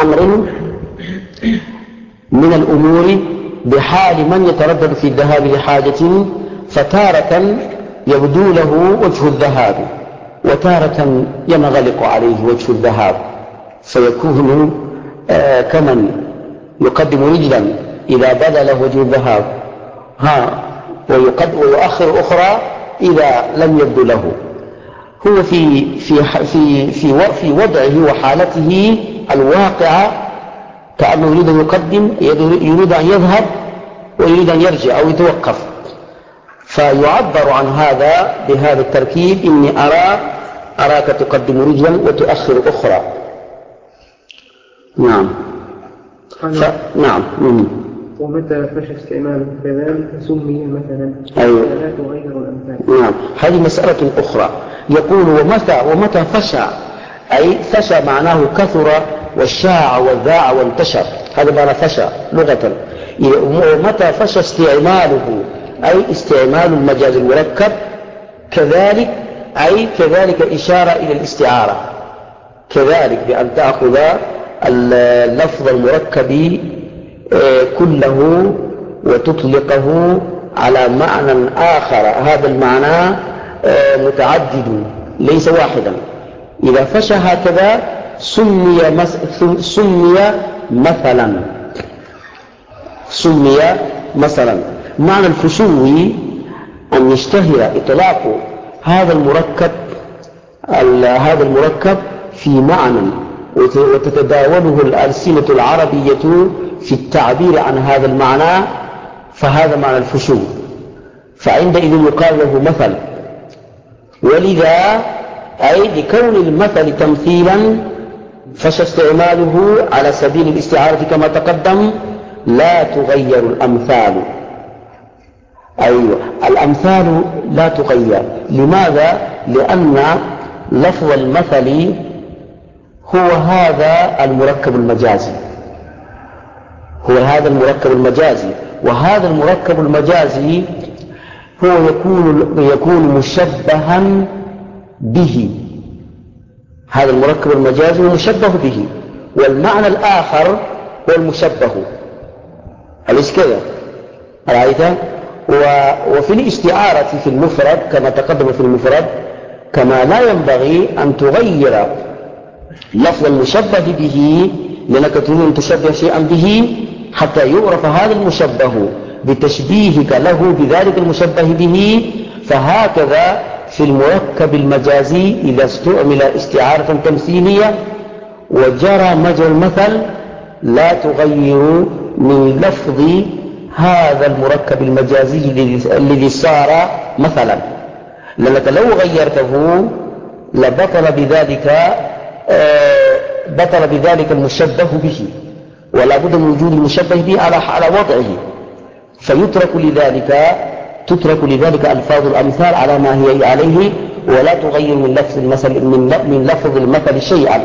أمر من الأمور بحال من يتردد في الذهاب لحاجة، فتارة يبدو له وجه الذهاب وتارة ينغلق عليه وجه الذهاب، فيكون كمن يقدم رجلا إذا بدا له وجه الذهاب ويؤخر أخرى إذا لم يبدو له. هو في وضعه وحالته الواقعة كأنه يريد أن يقدم، يريد أن يذهب ويريد أن يرجع أو يتوقف، فيعبر عن هذا بهذا التركيب: إني أراك تقدم رجلا وتؤخر أخرى. نعم. نعم. ومتى فشى استعماله كذلك سمي مثلا. أيوة. لا تغير الأمثال. نعم. هذه مسألة أخرى. يقول ومتى فشى، أي فشى معناه كثر والشاع والذاع وانتشر، هذا معنى فشى لغة. ومتى فشى استعماله أي استعمال المجاز المركب كذلك، أي كذلك إشارة إلى الاستعارة، كذلك بأن تأخذ اللفظ المركب كله وتطلقه على معنى آخر، هذا المعنى متعدد ليس واحدا. إذا فشى هكذا سمي مثلا. معنى الفشو أن يشتهر إطلاق هذا المركب في معنى وتتداوله الألسنة العربية في التعبير عن هذا المعنى، فهذا معنى الفشو، فعندئذ يقال له مثل. ولذا أي لكون المثل تمثيلا فشى استعماله على سبيل الاستعارة كما تقدم. لا تغير الأمثال، أيوة الأمثال لا تغير. لماذا؟ لأن لفظ المثل هو هذا المركب المجازي، وهذا المركب المجازي هو يكون مشبها به. هذا المركب المجازي هو مشبه به، والمعنى الآخر هو المشبه. أليس كذا؟ رأيت؟ وفي الاستعارة في المفرد كما تقدم في المفرد، كما لا ينبغي أن تغير لفظ المشبه به، لأنك تريد أن تشبه شيئا به حتى يعرف هذا المشبه بتشبيهك له بذلك المشبه به. فهكذا في المركب المجازي إذا استعمل استعارة تمثيلية وجرى مجرى المثل لا تغير من لفظ هذا المركب المجازي الذي صار مثلا، لأنك لو غيرته لبطل بذلك المشبه به، ولا بد من وجود المشبه به على وضعه، تترك لذلك ألفاظ الأمثال على ما هي عليه، ولا تغير من لفظ المثل شيئا.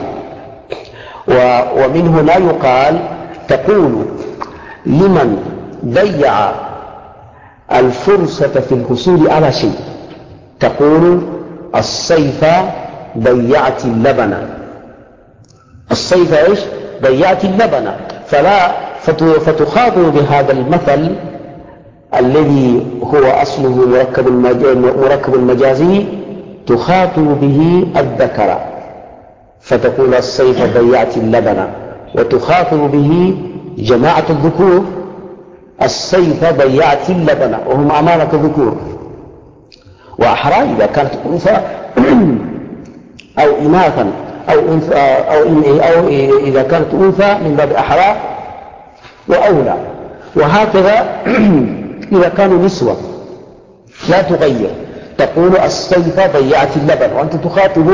ومن هنا يقال تقول لمن ضيع الفرصة في الحصول على شيء، تقول الصيف ضيعت اللبن. الصيف ايش؟ ضيعت اللبن. فتخاطب بهذا المثل الذي هو أصله مركب المجازي، تخاطب به الذكر فتقول الصيف ضيعت اللبن، وتخاطب به جماعة الذكور الصيف ضيعت اللبن وهم أمامك ذكور. وأحرى إذا كانت أنثى أو إناثا أو إذا كانت أنثى من باب أحرى وأولى. وهكذا إذا كانوا نسوة لا تغير، تقول الصيف ضيعت اللبن، وأنت تخاطب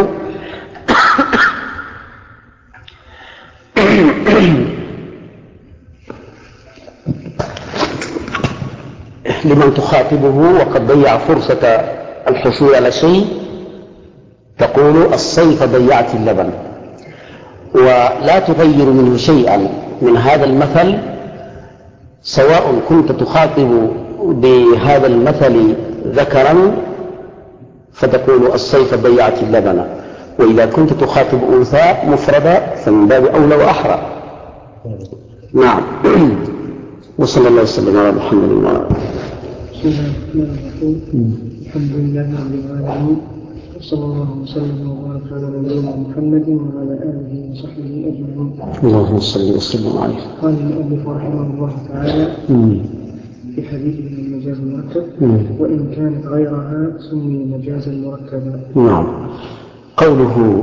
لمن تخاطبه وقد ضيع فرصة الحصول على شيء، تقول الصيف ضيعت اللبن، ولا تغير منه شيئا من هذا المثل، سواء كنت تخاطب بهذا المثل ذكرا فتقول الصيف ضيعت اللبن، وإذا كنت تخاطب أنثى مفردة فمن باب أولى وأحرى. نعم. وصلى الله وسلم على محمد وعلى آله. بسم الله الرحمن الرحيم. الحمد لله رب العالمين، وصلى الله وسلم وبارك على نبينا محمد وعلى آله وصحبه أجمعين. اللهم صل وسلم عليه. قال المؤلف رحمه الله تعالى في حديثه عن المجاز المركب: وإن كانت غيرها سمي مجازا مركبا. نعم. قوله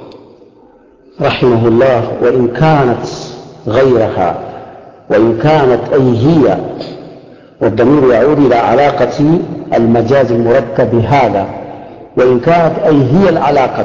رحمه الله: وإن كانت غيرها، وإن كانت أي هي، والضمير يعود إلى علاقة المجاز المركب بهذا. وإن كانت أي هي العلاقة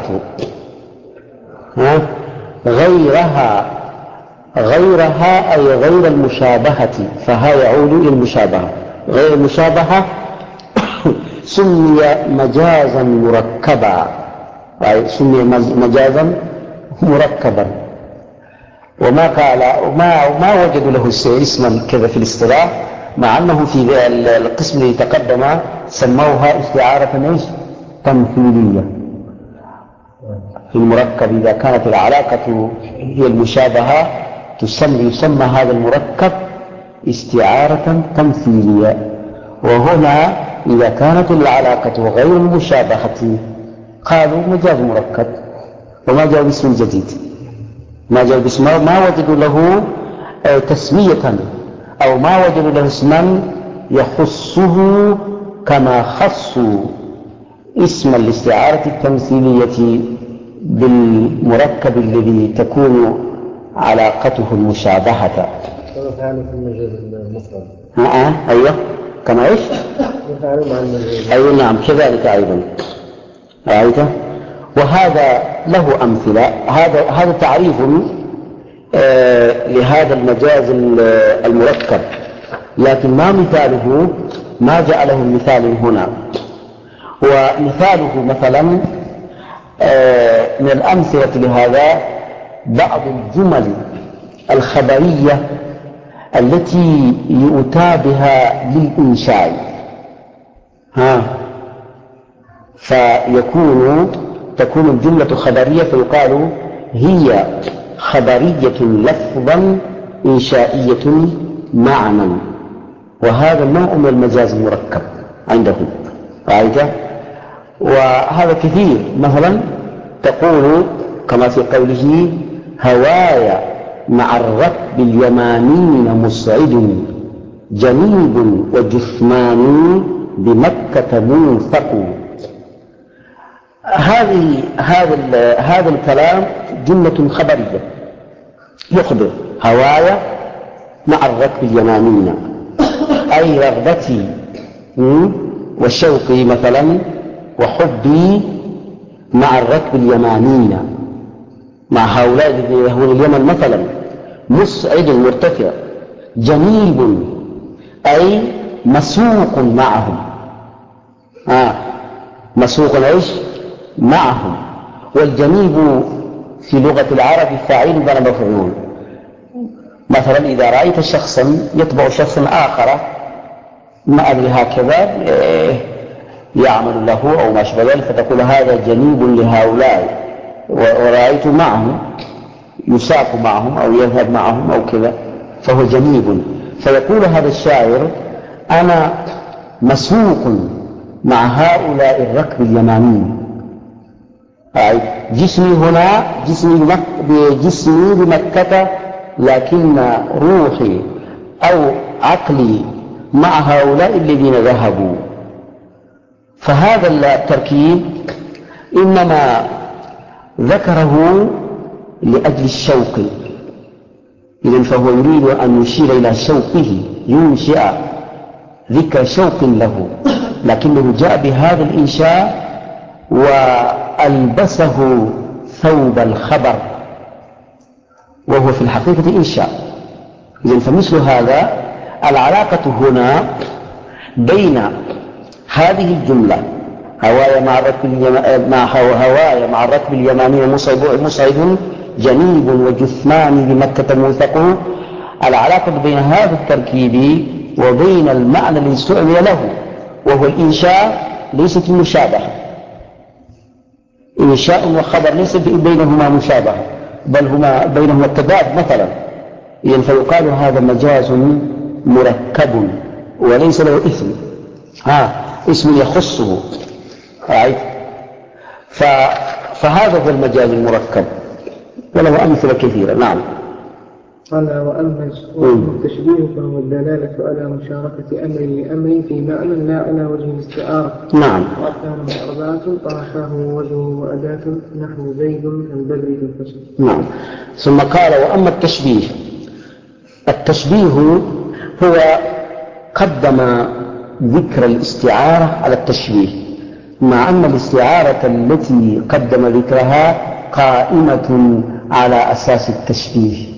غيرها أي غير المشابهة، فها يعود إلى المشابهة. غير المشابهة سمي مجازا مركبا، أي سمي مجازا مركبا. وما قال ما وجدوا له اسما كذا في الاصطلاح، مع أنه في القسم الذي تقدم سموها استعارة تمثيلية. في المركب إذا كانت العلاقة هي المشابهة يسمى هذا المركب استعارة تمثيلية. وهنا إذا كانت العلاقة غير المشابهة قالوا مجاز مركب، وما جاء باسم جديد، ما جاء باسم، ما وجدوا له تسمية، أو ما وجدوا له اسما يخصه كما خصوا اسم الاستعارة التمثيلية بالمركب الذي تكون علاقته المشابهة. كما فعلوا في المجاز المفرد. أيوة، كما إيش؟ يفعلوا مع المجاز. أيوة نعم، كذلك أيضا. رأيته؟ وهذا له أمثلة. هذا تعريف لهذا المجاز المركب، لكن ما مثاله، ما جاء له مثال هنا. ومثاله مثلا من الأمثلة لهذا بعض الجمل الخبرية التي يؤتى بها للإنشاء، تكون الجملة خبرية، فيقال هي خبرية لفظا إنشائية معنى. وهذا نوع من المجاز المركب عندهم. رأيته؟ وهذا كثير. مثلا تقول كما في قوله: هواي مع الركب اليمانين مسعد، جنيب وجثمان بمكة موثق. هذا الكلام جملة خبرية، يخبر هواي مع الركب اليمانين، أي رغبتي وشوقي مثلا وحبي مع الركب اليمانين، مع هؤلاء الذين يهون اليمن مثلا. مسعد مرتفع، جنيب أي مسوق معهم، مسوق ايش؟ معهم. والجنيب في لغة العرب فاعل بلا مفعول. مثلا إذا رأيت شخصا يتبع شخصا آخر، ما أدري هكذا يعمل له أو ما شابه ذلك، فتقول هذا جنيب لهؤلاء، ورأيت معهم يساق معهم أو يذهب معهم أو كذا، فهو جنيب. فيقول هذا الشاعر: أنا مسوق مع هؤلاء الركب اليمانيين. جسمي هنا جسمي بمكة، لكن روحي أو عقلي مع هؤلاء الذين ذهبوا. فهذا التركيب إنما ذكره لأجل الشوق، إذن فهو يريد أن يشير إلى شوقه، ينشئ ذكر شوق له، لكنه جاء بهذا الإنشاء وألبسه ثوب الخبر، وهو في الحقيقة إنشاء. إذن فمثل هذا العلاقة هنا بين هذه الجملة هواي مع الركب اليماني مصعد جنيب وجثمان بمكة موثق. العلاقة بين هذا التركيب وبين المعنى الذي استعمل له وهو الإنشاء ليست المشابهة. إنشاء وخبر ليس بينهما مشابهة، بل هما بينهما التضاد. مثلا إذن فيقال هذا مجاز مركب وليس له اسم، اسم يخصه. فهذا هو المجاز المركب وله أمثلة كثيرة. نعم. قال وأما التشبيه فهو الدلالة على مشاركة أمر لأمر في معنى لا على وجه الاستعارة. نعم. وأركانه 4 طرفاه ووجهه وأداة نحو زيد البدر في الفصل. نعم. ثم قال وأما التشبيه هو قدم ذكر الاستعارة على التشبيه، مع أن الاستعارة التي قدم ذكرها قائمة على أساس التشبيه.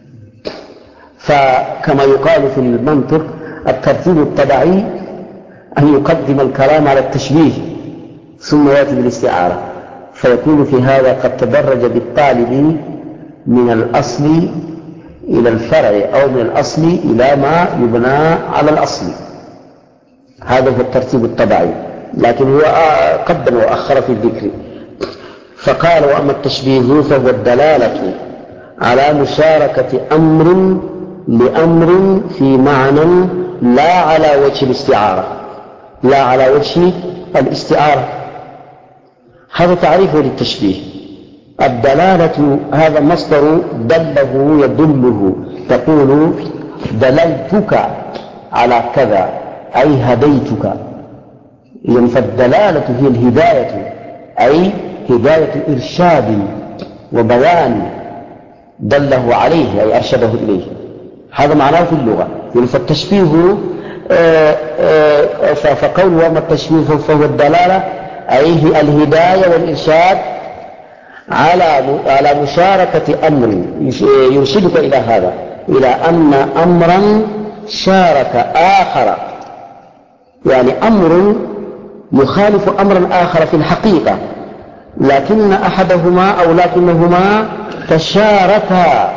فكما يقال في المنطق الترتيب الطبيعي أن يقدم الكلام على التشبيه ثم يأتي بالاستعارة، فيكون في هذا قد تدرج بالطالب من الأصل إلى الفرع أو من الأصل إلى ما يبنى على الأصل. هذا هو الترتيب الطبيعي، لكن هو قدم وأخر في الذكر. فقال وأما التشبيه فهو الدلالة على مشاركة أمر لأمر في معنى لا على وجه الاستعارة، لا على وجه الاستعارة. هذا تعريفه للتشبيه. الدلالة هذا مصدر دله يدله، تقول دللتك على كذا أي هديتك. إذن فالدلالة هي الهداية، أي هداية إرشاد وبيان دله عليه أي أرشده إليه. هذا معناه في اللغة. فالتشبيه فقول وما التشبيه فهو الدلالة أي الهداية والإرشاد على مشاركة أمر يرشدك إلى هذا، إلى أن أمرا شارك آخر، يعني أمر يخالف أمرا آخر في الحقيقة، لكن أحدهما أو لكنهما تشاركا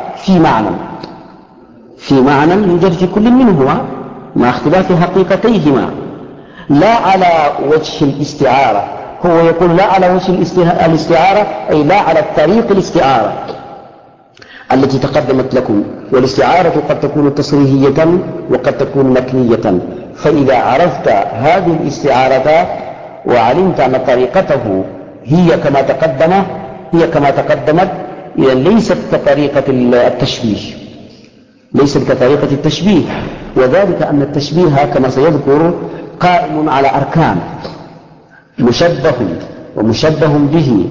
في معنى يوجد في كل منهما مع اختلاف حقيقتيهما، لا على وجه الاستعارة. هو يقول لا على وجه الاستعارة أي لا على طريق الاستعارة التي تقدمت لكم. والاستعارة قد تكون تصريحية وقد تكون مكنية، فإذا عرفت هذه الاستعارة وعلمت أن طريقته هي كما تقدمت، إذا ليست كطريقة التشبيه، ليست كطريقة التشبيه. وذلك أن التشبيه كما سيذكر قائم على أركان: مشبه ومشبه به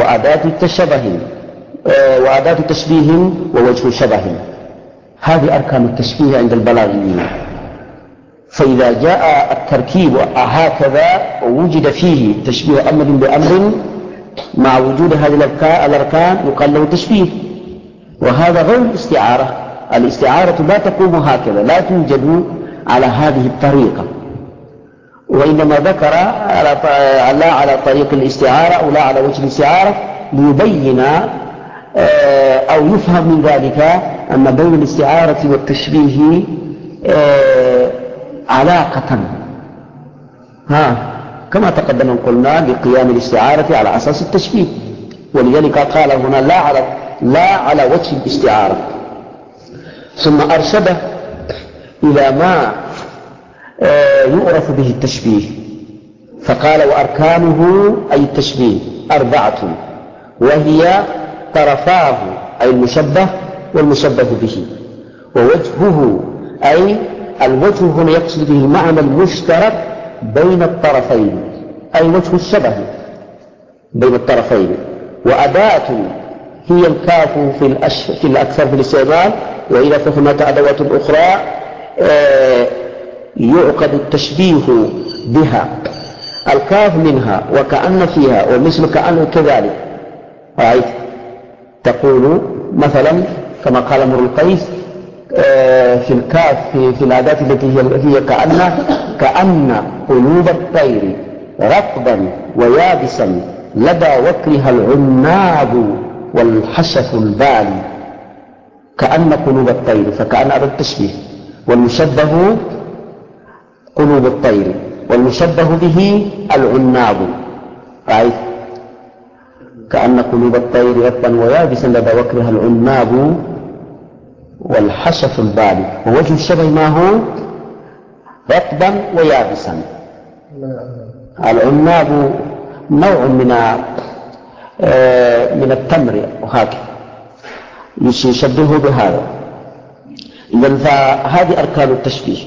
وأداة تشبيه ووجه شبه. هذه أركان التشبيه عند البلاغيين. فإذا جاء التركيب هكذا ووجد فيه تشبيه أمر بأمر مع وجود هذه الأركان يقال له تشبيه، وهذا غير الاستعارة. الاستعارة لا تقوم هكذا، لا توجد على هذه الطريقة، وإنما ذكر لا على طريق الاستعارة أو لا على وجه الاستعارة ليبين أو يفهم من ذلك أن بين الاستعارة والتشبيه علاقة، كما تقدم قلنا بقيام الاستعارة على أساس التشبيه، ولذلك قال هنا لا على وجه الاستعارة. ثم أرشد إلى ما يعرف به التشبيه، فقال وأركانه أي التشبيه 4، وهي طرفاه أي المشبه والمشبه به، ووجهه أي الوجه هنا يقصد به المعنى المشترك بين الطرفين أي وجه الشبه بين الطرفين، وأداة هي الكاف في الأكثر في الاستعمال، وإذا فهمت أدوات أخرى يعقد التشبيه بها. الكاف منها وكأن فيها ومثل كأن كذلك. تقول مثلا كما قال امرؤ القيس في الكاف في الأداة التي هي كأن قلوب الطير رطبا ويابسا لدى وكرها العناب والحشف البالي. كأن قلوب الطير، فكأن هذا التشبيه، والمشبه قلوب الطير والمشبه به العناب. كأن قلوب الطير رطبا ويابسا لدى وكرها العناب والحشف البالي. ووجه الشبه ما هو رطبا ويابسا. العناب نوع من التمر وهكذا يشبهه بهذا. إذن فهذه أركان التشبيه،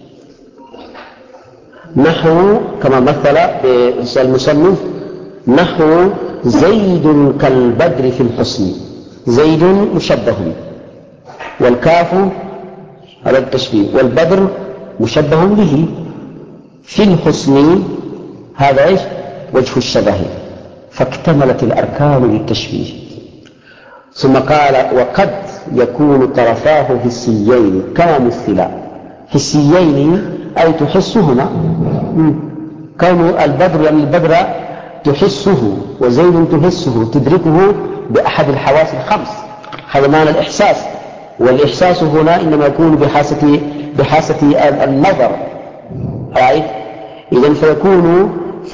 نحو كما مثل المصنف نحو زيد كالبدر في الحسن. زيد مشبه والكاف على التشبيه والبدر مشبه به في الحسن، هذا إيش؟ وجه الشبه، فاكتملت الأركان للتشبيه. ثم قال وقد يكون طرفاه حسيين كما مثلا. حسيين أي تحسهما، كون البدر يعني البدر تحسه وزيد تحسه تدركه بأحد الحواس الخمس، هذا معنى الإحساس. والإحساس هنا إنما يكون بحاسة النظر، رأيت؟ إذن فيكون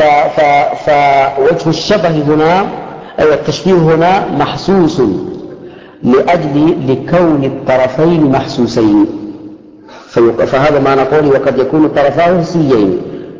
فوجه الشبه هنا أو التشبيه هنا محسوس لكون الطرفين محسوسين، فهذا ما نقول وقد يكون الطرفان حسيين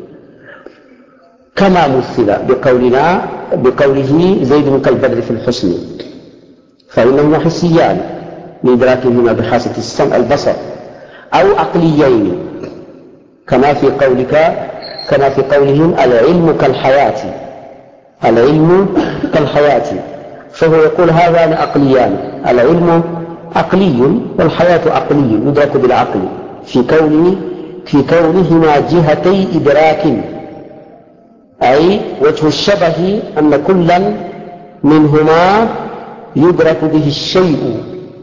كما مثل بقوله زيد كالبدر في الحسن، فإنهما حسيان لإدراكهما بحاسة السمع البصر، أو عقليين كما في قولهم العلم كالحياة. العلم كالحياة، فهو يقول هذان عقليان، العلم عقلي والحياة عقلي يدرك بالعقل في كونهما جهتي إدراك. أي وجه الشبه أن كلا منهما يدرك به الشيء.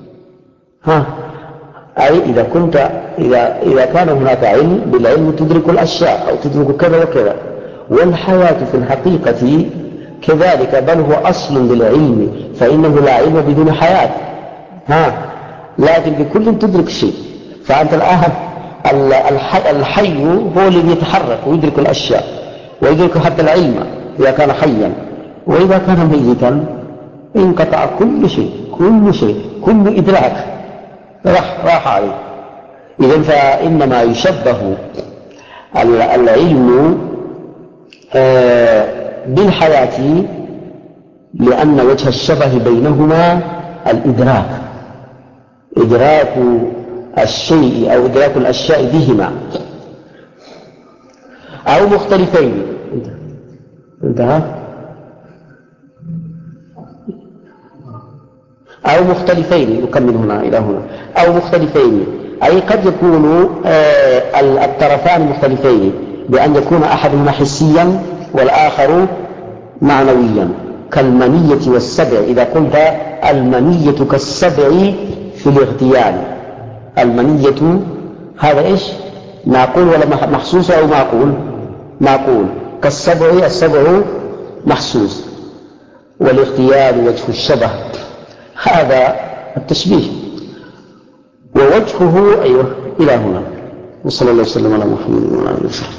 أي إذا كان هناك علم، بالعلم تدرك الأشياء أو تدرك كذا وكذا. والحياة في الحقيقة كذلك، بل هو أصل للعلم، فإنه لا علم بدون حياة. لكن بكل تدرك شيء. فأنت الآن الحي هو الذي يتحرك ويدرك الأشياء ويدرك حتى العلم إذا كان حيا، وإذا كان ميتا انقطع كل شيء، كل إدراك راح عليه. إذن فإنما يشبه العلم بالحياة لأن وجه الشبه بينهما الإدراك، إدراك الشيء أو إدراك الأشياء بهما، أو مختلفين. انتهى. أو مختلفين، يكمل هنا إلى هنا، أو مختلفين، أي قد يكون الطرفان مختلفين بأن يكون أحدهما حسيا والآخر معنويا، كالمنية والسبع. إذا قلت المنية كالسبع في الاغتيال، المنية هذا إيش؟ معقول ولا محسوس أو معقول؟ كالسبع، السبع محسوس، والاغتيال وجه الشبه، هذا التشبيه. ووجهه إلى هنا. وصلى الله وسلم على محمد وعلى آله وصحبه.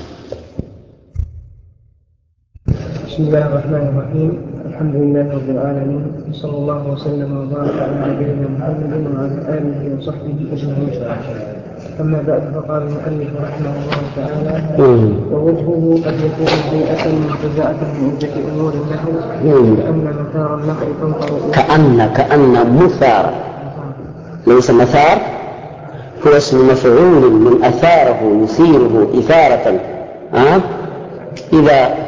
بسم الله الرحمن الرحيم. الحمد لله رب العالمين، وصلى الله وسلم وبارك على نبينا محمد وعلى آله وصحبه أجمعين. أما بعد، فقال المؤلف رحمه الله تعالى: ووجهه قد يكون هيئة منتزعة من عدة أمور النحو، كأن مثار النحو تنطر، كأن مثار، ليس مثار، هو اسم مفعول من أثاره يثيره إثارة. إذا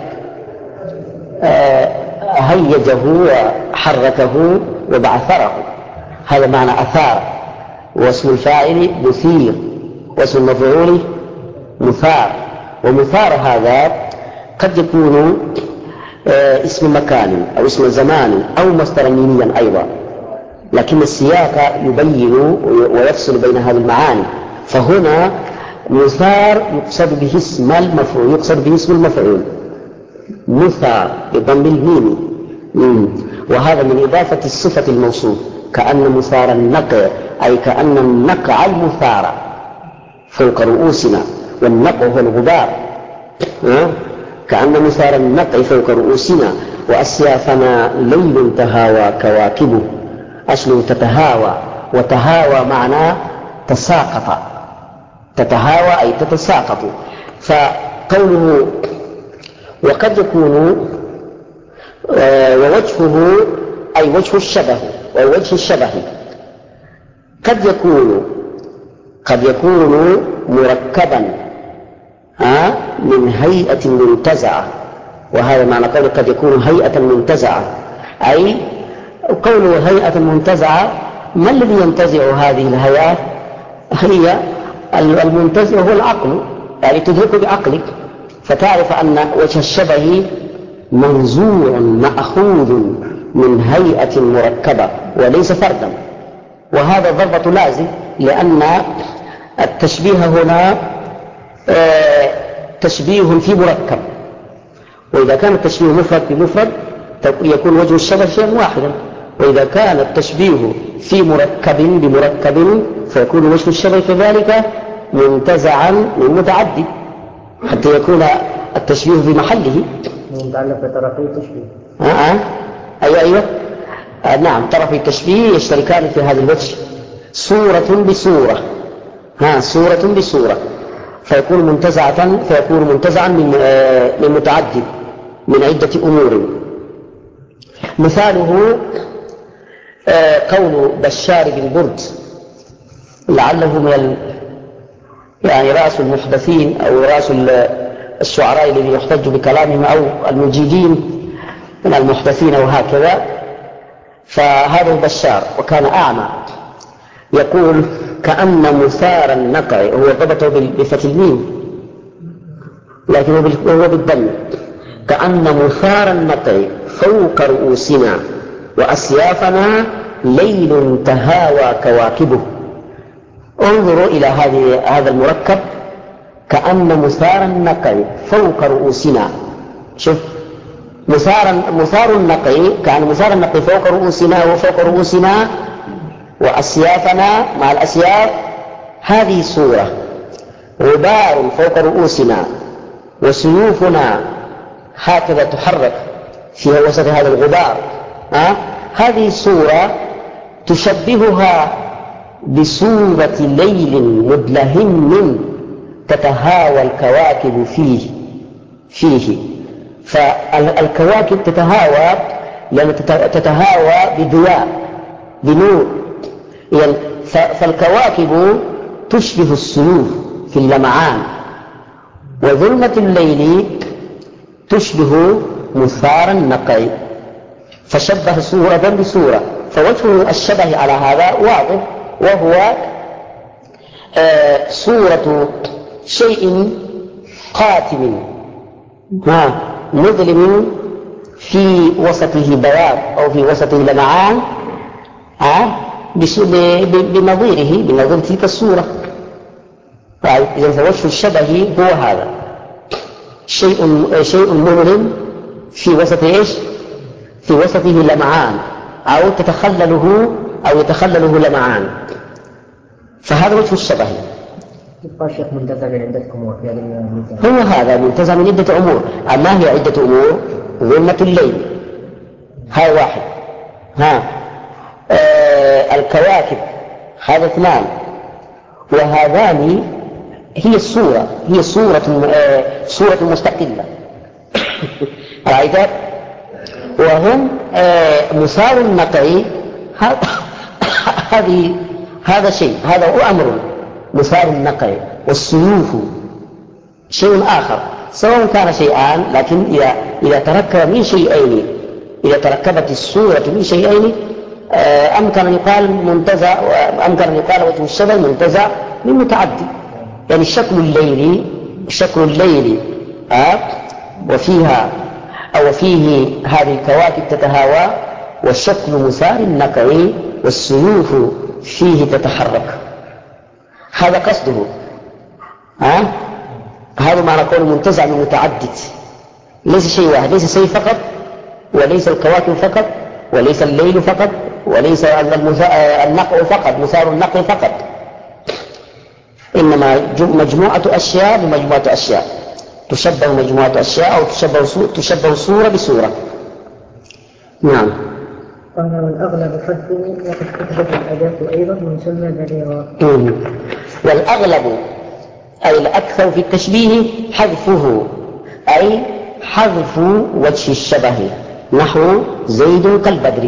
هيجه وحركه وبعثره، هذا معنى أثار. واسم الفاعل مثير، واسم المفعول مثار. ومثار هذا قد يكون اسم مكان أو اسم زمان أو مصدرا ميميا أيضا، لكن السياق يبين ويفصل بين هذه المعاني. فهنا مثار يقصد به اسم المفعول، مثار بضم الميم، وهذا من إضافة الصفة الموصوف، كأن مثار النقع، أي كأن النقع المثار فوق رؤوسنا، والنقع هو الغبار، كأن مثار النقع فوق رؤوسنا، وأسيافنا ليل تهاوى كواكبه. أصله تتهاوى، وتهاوى معناه تساقط، تتهاوى أي تتساقط. فقوله وقد يكون ووجهه أي وجه الشبه، ووجه الشبه قد يكون مركبا من هيئة منتزعة. وهذا معنى قوله قد يكون هيئة منتزعة، أي قوله هيئة منتزعة، ما الذي ينتزع هذه الهيئات؟ هي المنتزع هو العقل، يعني تدرك بعقلك فتعرف أن وجه الشبه منزوع مأخوذ من هيئة مركبة وليس فردا. وهذا ضربة لازم، لأن التشبيه هنا تشبيه في مركب، وإذا كان التشبيه مفرد بمفرد يكون وجه الشبه شيئا واحدا، وإذا كان التشبيه في مركب بمركب فيكون وجه الشبه كذلك منتزعا من متعدد حتى يكون التشبيه في محله. متعلق بطرفي التشبيه. أيوة. نعم، طرفي التشبيه يشتركان في هذا الوجه، صورة بصورة، صورة بصورة، فيكون منتزعا من متعدد من عدة أمور. مثاله قول بشار بن برد، لعله من يعني رأس المحدثين أو رأس الشعراء الذين يحتج بكلامهم أو المجيدين من المحدثين وهكذا. فهذا بشار وكان أعمى، يقول كأن مثار النقع، هو ضبطه بفتح الميم لكن هو بالضم، كأن مثار النقع فوق رؤوسنا وأسيافنا ليل تهاوى كواكبه. انظروا إلى هذا المركب، كأن مثار النقع فوق رؤوسنا. شوف، مثار النقع، كأن مثار النقع فوق رؤوسنا وفوق رؤوسنا وأسيافنا مع الأسياف، هذه صورة. غبار فوق رؤوسنا وسيوفنا هكذا تحرك في وسط هذا الغبار، هذه صورة تشبهها بصورة ليل مدلهم تتهاوى الكواكب فيه. فالكواكب تتهاوى لأن تتهاوى بضياء بنور، يعني فالكواكب تشبه السيوف في اللمعان، وظلمة الليل تشبه مثار النقع، فشبه صورة بصورة. فوجه الشبه على هذا واضح، وهو صورة شيء قاتم مظلم في وسطه بياض أو في وسطه لمعان بنظير تلك الصورة. إذا فوجه الشبه هو هذا، شيء مظلم في وسط في وسطه لمعان أو يتخلله لمعان، فهذا وجه الشبه. شيخ منتزع من عدة أمور في هذا المثال. هو هذا منتزع من عدة أمور. أما هي عدة أمور؟ ظلمة الليل هذا واحد، الكواكب هذا اثنان، وهذان هي صورة مستقلة رأيت؟ وهم مثار النقع، هذا شيء، هذا هو أمر مثار النقع، والسيوف شيء آخر، سواء كان شيئان، لكن إذا تركب من شيئين، إذا تركبت الصورة من شيئين أمكن أن يقال منتزع، أمكن أن يقال وجه الشبه منتزع من متعدد. يعني شكل الليل وفيه هذه الكواكب تتهاوى، وشكل مثار النقع والسيوف فيه تتحرك. هذا قصده، هذا معنى قول منتزع من متعدد، ليس شيء واحد، ليس شيء فقط، وليس الكواكب فقط، وليس الليل فقط، وليس النقع فقط، مثار النقع فقط، إنما مجموعة أشياء بمجموعة أشياء، تشبه مجموعة أشياء أو تشبه صورة بصورة. نعم. قال والأغلب حذفه وقد تحدث الأداة أيضا ويسمى بليغا. والأغلب أي الأكثر في التشبيه حذفه، أي حذف وجه الشبه، نحو زيد كالبدر.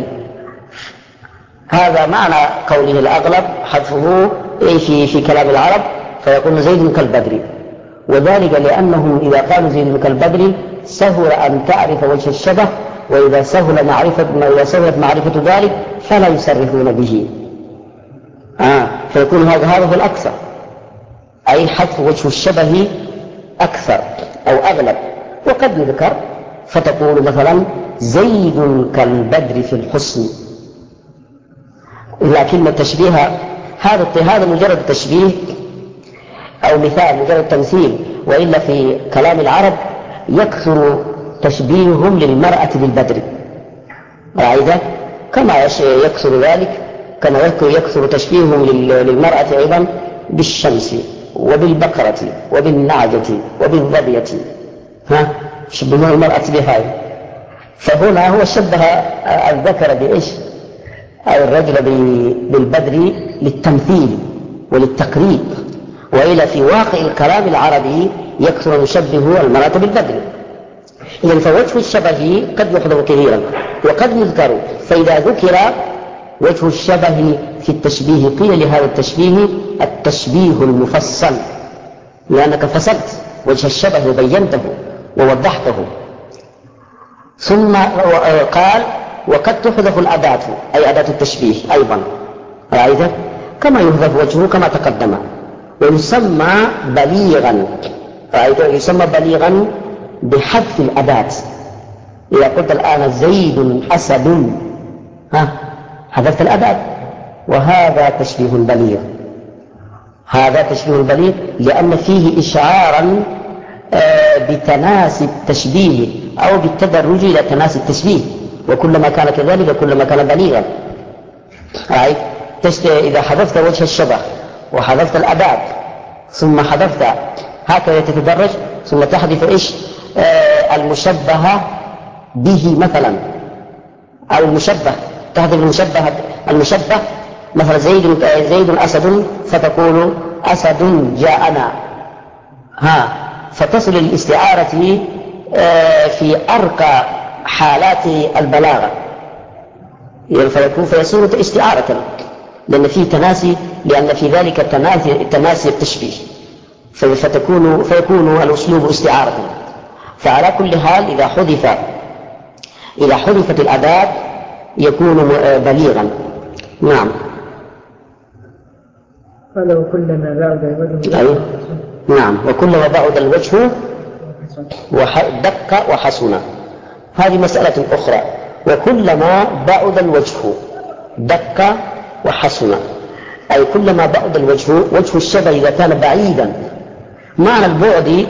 هذا معنى قوله الأغلب حذفه في كلام العرب، فيقول زيد كالبدر، وذلك لأنهم إذا قالوا زيد كالبدر سهل أن تعرف وجه الشبه، وإذا سهلت معرفة ذلك فلا يصرفون به، فيكون هذا هو الأكثر، أي حذف وجه الشبه أكثر أو أغلب. وقد يذكر فتقول مثلا زيد كالبدر في الحسن، لكن التشبيه هذا مجرد تشبيه أو مثال، مجرد تمثيل، وإلا في كلام العرب يكثر تشبيههم للمرأة بالبدر، رأيت كما يكثر ذلك، كما يكثر تشبيههم للمرأة أيضا بالشمس وبالبقرة وبالنعجة وبالظبية، شبهون المرأة بهذه. فهنا هو شبه الذكر بإيش أو الرجل بالبدر للتمثيل وللتقريب، وإلى في واقع الكلام العربي يكثر يشبه المرأة بالبدر. إذن فوجه الشبه قد يحضر كثيرا وقد يذكر، فإذا ذكر وجه الشبه في التشبيه قيل لهذا التشبيه التشبيه المفصل، لأنك فصلت وجه الشبه وبينته ووضحته. ثم قال وقد تحذف الأداة أي أداة التشبيه أيضا، رأيت كما يحذف وجهه كما تقدم، ويسمى بليغا، رأيت يسمى بليغا بحذف الأداة. إذا قلت الآن زيد أسد حذفت الأداة، وهذا تشبيه بليغ، هذا تشبيه بليغ لأن فيه إشعارا بتناسي التشبيه أو بالتدرج إلى تناسي التشبيه، وكلما كان كذلك كلما كان بليغا. رأيت إذا حذفت وجه الشبه وحذفت الأداة ثم حذفت هكذا تتدرج، ثم تحذف إيش المشبه به مثلا، أو المشبه تحذف المشبه مثلا زيد أسد، فتقول أسد جاءنا، فتصل الاستعارة في أرقى حالات البلاغة، فيصير استعارة لأن فيه تناسي، لأن في ذلك تناسي التشبيه، فيكون الأسلوب استعارة. فعلى كل حال إذا حذفت الأداة يكون بليغا. نعم. قال وكلما بعد الوجه نعم، وكلما بعد الوجه دق وحسن، هذه مسألة أخرى. وكلما بعد الوجه دق وحسن، أي كلما بعد وجه الشبه إذا كان بعيدا. معنى البعد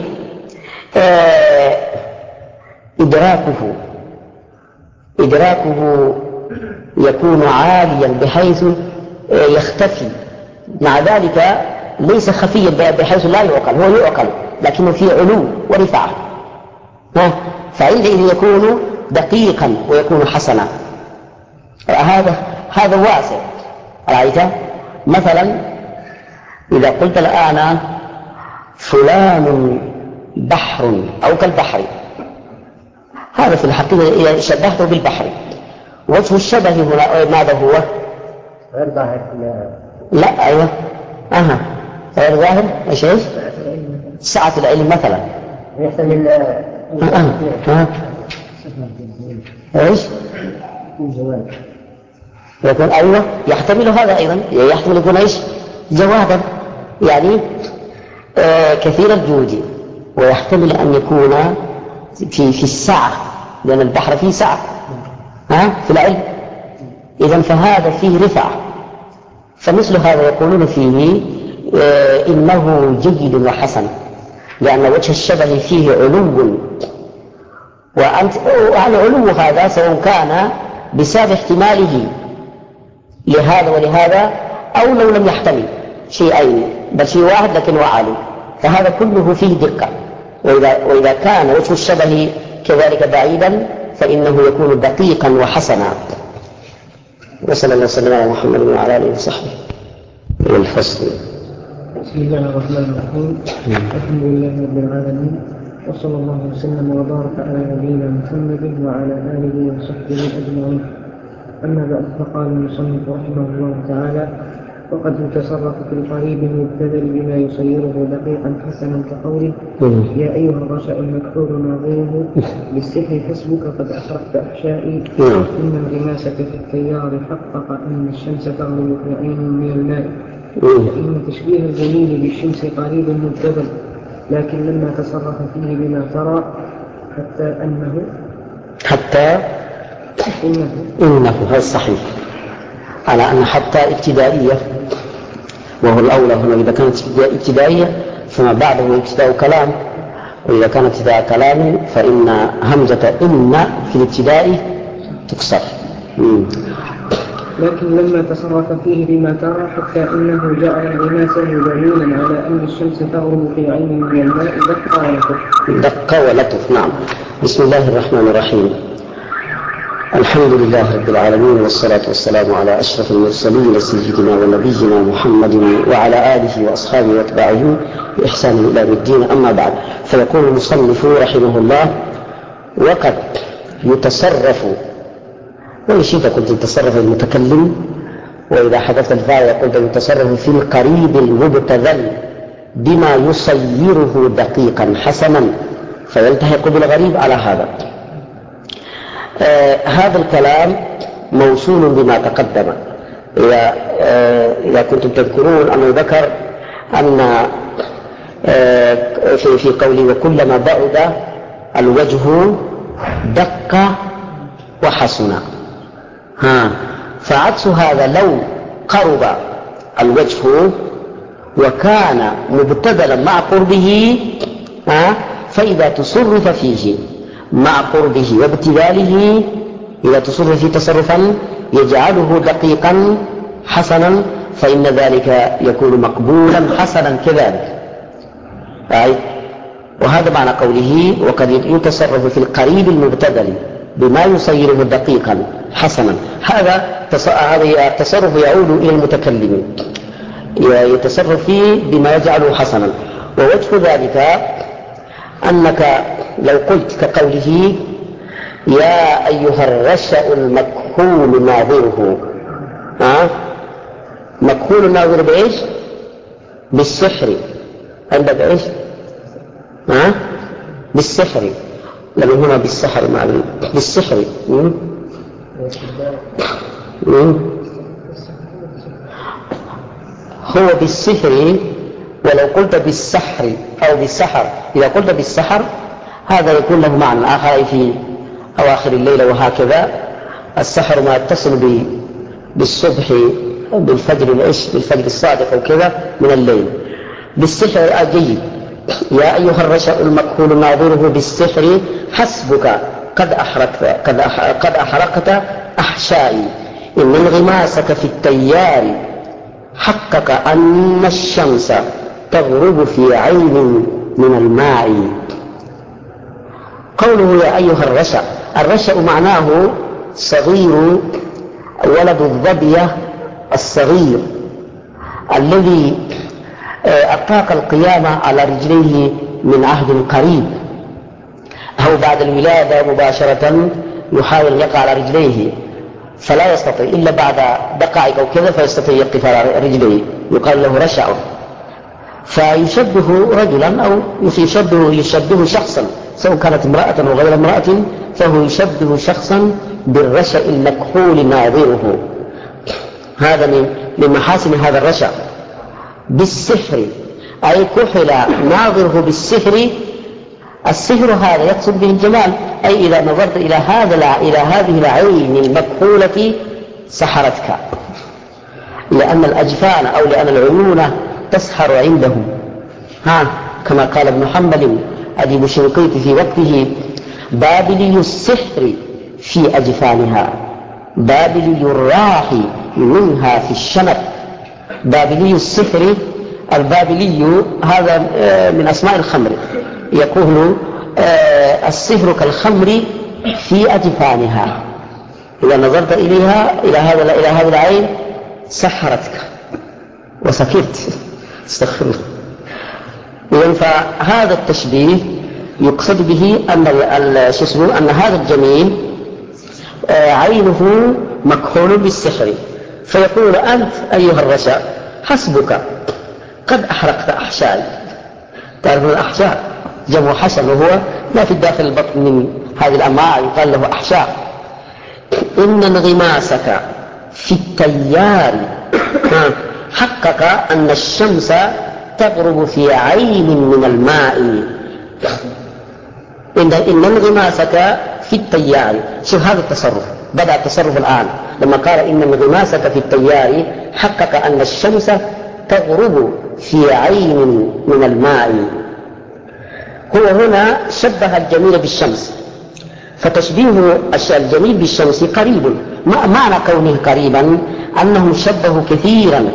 إدراكه يكون عاليا بحيث يختفي، مع ذلك ليس خفيا بحيث لا يعقل، هو يعقل لكنه فيه علو ورفعة، فعندئذ يكون دقيقا ويكون حسنا. هذا واسع. رأيت مثلا إذا قلت الآن فلان بحر أو كالبحر، هذا في الحقيقة إذا شبهته بالبحر، وجه الشبه هنا ماذا هو؟ غير ظاهر. لا أيوة غير ظاهر. إيش سعة العلم مثلا يحتمل إيش يكون أيوة يحتمل هذا أيضا، يحتمل يكون إيش جوادا، يعني كثير الجود، ويحتمل أن يكون في السعة، لأن البحر فيه سعة في العلم، إذن فهذا فيه رفعة. فمثل هذا يقولون فيه إنه جيد وحسن، لأن وجه الشبه فيه علو، والعلو هذا سواء كان بسبب احتماله لهذا ولهذا، أو لو لم يحتمل شيئين بل شيء واحد لكن عالي، فهذا كله فيه دقة. وإذا كان وجه الشبه كذلك بعيدا فإنه يكون دقيقا وحسنا. وصلى الله وسلم على محمد وعلى آله وصحبه. والفصل. بسم الله الرحمن الرحيم. الحمد لله رب العالمين، وصلى الله وسلم وبارك على نبينا محمد وعلى آله وصحبه أجمعين. أما بعد، فقال المصنف رحمه الله تعالى: وقد يتصرف في القريب المبتذل بما يصيره دقيقا حسنا كقوله: يا أيها الرشأ المكحول ناظره بالسحر حسبك قد أخرجت أحشائي، إن انغماسك في التيار حقق أن الشمس تغرب في عين من الماء. وإن تشبيه الجميل بالشمس قريب مبتذل، لكن لما تصرف فيه بما ترى إنه هذا صحيح على أن حتى ابتدائية، وهو الأولى هنا. إذا كانت ابتدائية فما بعده ابتداء كلام، وإذا كانت ابتداء كلام فإن همزة إن في الابتداء تكسر. لكن لما تصرف فيه بما ترى حتى إنه جعل انغماسه دليلا على أن الشمس تغرب في عين من الماء دق ولطف. نعم. بسم الله الرحمن الرحيم. الحمد لله رب العالمين، والصلاة والسلام على أشرف المرسلين سيدنا ونبينا محمد وعلى آله وأصحابه واتباعه بإحسان إلى الدين. أما بعد، فيقول المصنف رحمه الله: وقد يتصرف، وإشيت قلت يتصرف المتكلم، وإذا حدث الفاعل قلت يتصرف في القريب المبتذل بما يصيره دقيقا حسنا، فيلتحق بالغريب على هذا. هذا الكلام موصول بما تقدم. إذا كنتم تذكرون أنه ذكر أن في قوله: وكلما بعد الوجه دق وحسن. فعكس هذا: لو قرب الوجه وكان مبتذلا مع قربه، فإذا تصرف فيه مع قربه وابتذاله، إذا تصرف فيه تصرفا يجعله دقيقا حسنا، فإن ذلك يكون مقبولا حسنا كذلك. وهذا معنى قوله: وقد يتصرف في القريب المبتذل بما يصيره دقيقا حسنا. هذا التصرف يعود إلى المتكلم، يتصرف فيه بما يجعله حسنا. ووجه ذلك أنك لو قلت كقوله: يا أيها الرشأ المكحول ناظره. مكحول ناظر بإيش؟ بالسحر. عندك إيش؟ بالسحر، لما هنا بالسحر بالسحر. هو بالسحر. ولو قلت بالسحر أو بالسحر، إذا قلت بالسحر هذا يكون له معنى آخر في أواخر الليل، وهكذا السحر ما يتصل بالصبح بالفجر الصادق أو كذا من الليل. بالسحر جيد. يا أيها الرشأ المكحول ناظره بالسحر حسبك قد أحرقت أحشائي، إن انغماسك في التيار حقق أن الشمس تغرب في عين من الماء. قوله يا أيها الرشأ، الرشأ معناه صغير ولد الظبية الصغير الذي أطاق القيامة على رجليه من عهد قريب، أو بعد الولادة مباشرة يحاول أن يقع على رجليه فلا يستطيع إلا بعد دقائق أو كذا فيستطيع يقف على رجليه، يقال له رشأ. فيشبه رجلا أو يشبه شخصا، سواء كانت امرأة أو غير امرأة، فهو يشبه شخصا بالرشأ المكحول ناظره. هذا من محاسن هذا الرشأ بالسحر، أي كحل ناظره بالسحر. السحر هذا يقصد به الجمال، أي إذا نظرت إلى هذه العين المكحولة سحرتك، لأن الأجفان أو لأن العيون تسحر عندهم. كما قال ابن حنبل أديب الشنقيطي في وقته: بابلي السحر في أجفانها، بابلي الراح منها في الشنب. بابلي السحر، البابلي هذا من أسماء الخمر، يكون السحر كالخمر في أجفانها. إذا نظرت إلى هذه العين سحرتك وسكرت. استغفر الله. إذن فهذا التشبيه يقصد به أن هذا الجميل عينه مكحول بالسحر، فيقول أنت أيها الرشا حسبك قد أحرقت أحشائي. تعرف الأحشاء جمع حشل، وهو ما في داخل البطن من هذه الأمعاء يقال له أحشاء. إن انغماسك في التيار حقق أن الشمس تغرب في عين من الماء. إن انغماسك في التيار، شوف هذا التصرف، بدأ التصرف الآن لما قال إن انغماسك في التيار حقق أن الشمس تغرب في عين من الماء. هو هنا شبه الجميل بالشمس، فتشبيه الجميل بالشمس قريب. معنى كونه قريبا أنهم شبهوا كثيرا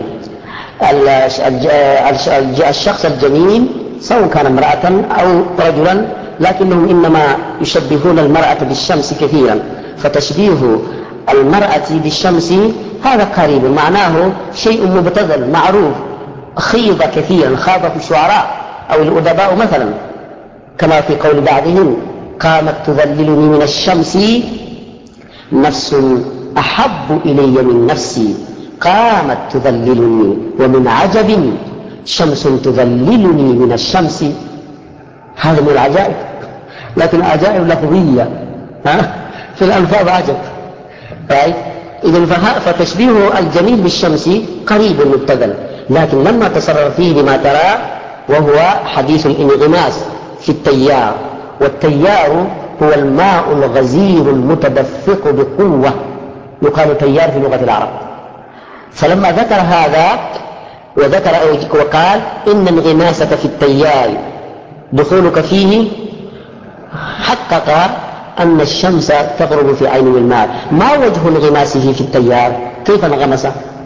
الشخص الجميل سواء كان امرأة أو رجلا، لكنهم إنما يشبهون المرأة بالشمس كثيرا، فتشبيه المرأة بالشمس هذا قريب، معناه شيء مبتذل معروف. خيض كثيرا، خاض في الشعراء أو الأدباء مثلا، كما في قول بعضهم قامت تظللني من الشمس نفس أحب إلي من نفسي، قامت تظللني ومن عجب شمس تظللني من الشمس. هذا من العجائب، لكن عجائب لفظية في الألفاظ عجب. إذن فتشبيه الجميل بالشمس قريب مبتذل، لكن لما تصرف فيه لما ترى وهو حديث الانغماس في التيار، والتيار هو الماء الغزير المتدفق بقوة، يقال تيار في لغة العرب. فلما ذكر هذا وقال إن انغماسك في التيار دخولك فيه حقق أن الشمس تغرب في عين الماء. ما وجه انغماسه في التيار؟ كيف انغمس؟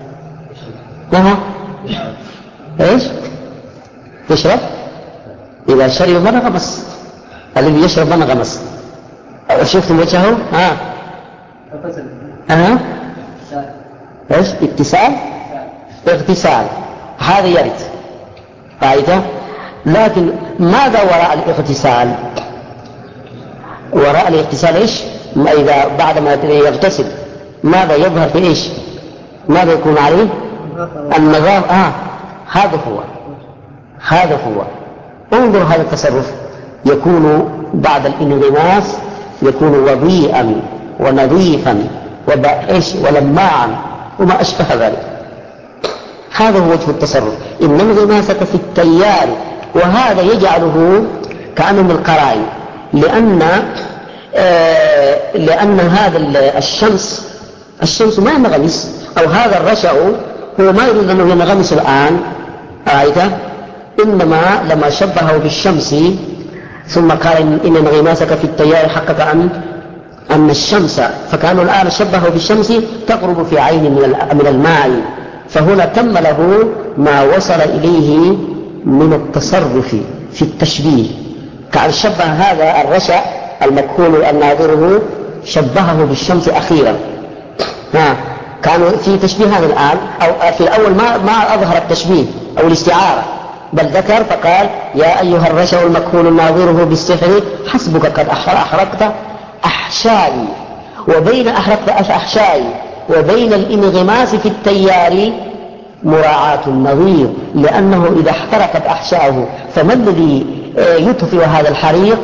ايش؟ يشرب؟ إذا شرب ما انغمس، الذي يشرب ما انغمس. شفتم وجهه؟ ايش؟ اتصال؟ اغتسال، هذا يرد قاعدة. لكن ماذا وراء الاغتسال؟ وراء الاغتسال ايش؟ إذا بعد ما يغتسل ماذا يظهر في ايش؟ ماذا يكون عليه؟ النظافة. هذا هو. انظر هذا التصرف، يكون بعد الانغماس يكون وضيئا ونظيفا ولماعا وما أشبه ذلك. هذا هو وجه التصرف، إن انغماسك في التيار. وهذا يجعله كأنه من القرائن، لأن هذا الشمس ما ينغمس، أو هذا الرشع هو ما يريد أنه ينغمس الآن، إنما لما شبهه بالشمس ثم قال إن انغماسك في التيار حقق أن الشمس، فكانوا الآن شبهه بالشمس تغرب في عين من الماء. فهنا تم له ما وصل إليه من التصرف في التشبيه، كأن شبه هذا الرشع المكحول الناظره شبهه بالشمس أخيرا. كانوا في تشبيه هذا الآن، أو في الأول ما أظهر التشبيه أو الاستعارة، بل ذكر فقال يا أيها الرشع المكحول الناظره بالسحر حسبك قد أحرقت أحشائي. وبين أحرقت أحشائي وبين الانغماس في التيار مراعاة النظير، لأنه إذا احترقت أحشاؤه فما الذي يطفئ هذا الحريق؟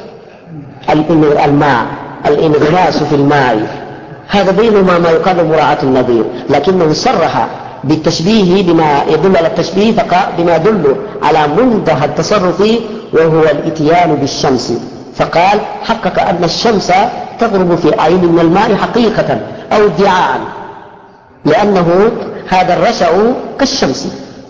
الماء، الانغماس في الماء. هذا بينهما ما يقال مراعاة النظير، لكنه صرح بالتشبيه بما يدل على التشبيه، بما يدل على منتهى التصرف وهو الاتيان بالشمس، فقال حقق أن الشمس تغرب في عين من الماء حقيقة أو ادعاء، لأنه هذا الرشع كالشمس.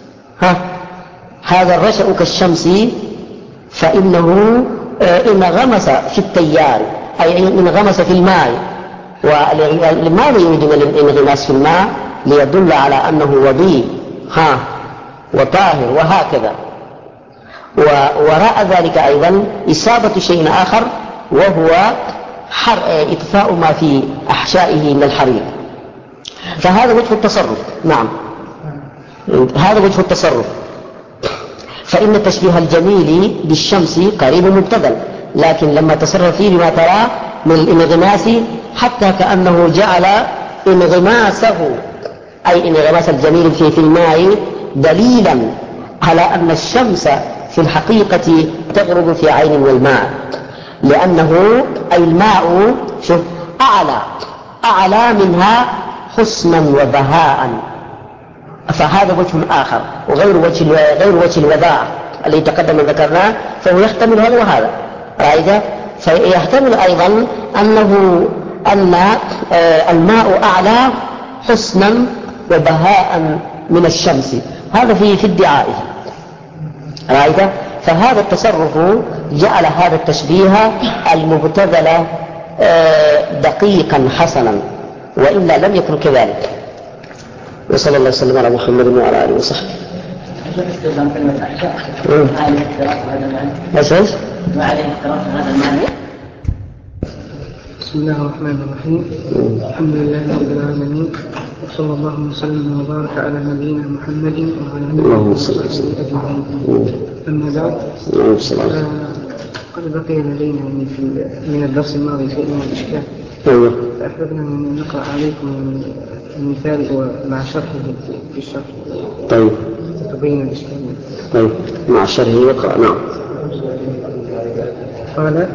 هذا الرشع كالشمس، فإنه انغمس في التيار، أي انغمس في الماء. ولماذا يريد الانغماس في الماء؟ ليدل على أنه وضيء وطاهر وهكذا. ووراء ذلك أيضا إصابة شيء آخر، وهو إطفاء ما في أحشائه من الحريق. فهذا وجه التصرف. نعم، هذا وجه التصرف. فإن تشبيه الجميل بالشمس قريب مبتذل، لكن لما تصرف فيه بما ترى من الانغماس حتى كأنه جعل انغماسه أي انغماس الجميل في الماء دليلا على أن الشمس في الحقيقة تغرب في عين والماء، لأنه أي الماء شوف أعلى منها حسنا وبهاء. فهذا وجه آخر وغير وجه الوضاء الذي تقدم ذكرناه، فهو يحتمل هذا وهذا. رأيت؟ فيحتمل أيضا أن الماء أعلى حسنا وبهاء من الشمس، هذا في ادعائه. رأيت؟ فهذا التصرف جعل هذا التشبيه المبتذل دقيقا حسنا، وإلا لم يكن كذلك. وصلى الله وسلم على محمد وعلى آله وصحبه. ما عليه اختراق هذا المعنى. بسم الله الرحمن الرحيم. الحمد لله رب العالمين، وصلى الله وسلم وبارك على نبينا محمد وعلى آله وصحبه أجمعين. أما بعد، قد بقي لدينا من الدرس الماضي شيء من الإشكال، فأحببنا أن نقرأ عليكم المثال مع شرحه في الشرح. طيب، تبين الإشكال. طيب، مع شرحه يقرأ. نعم. قال: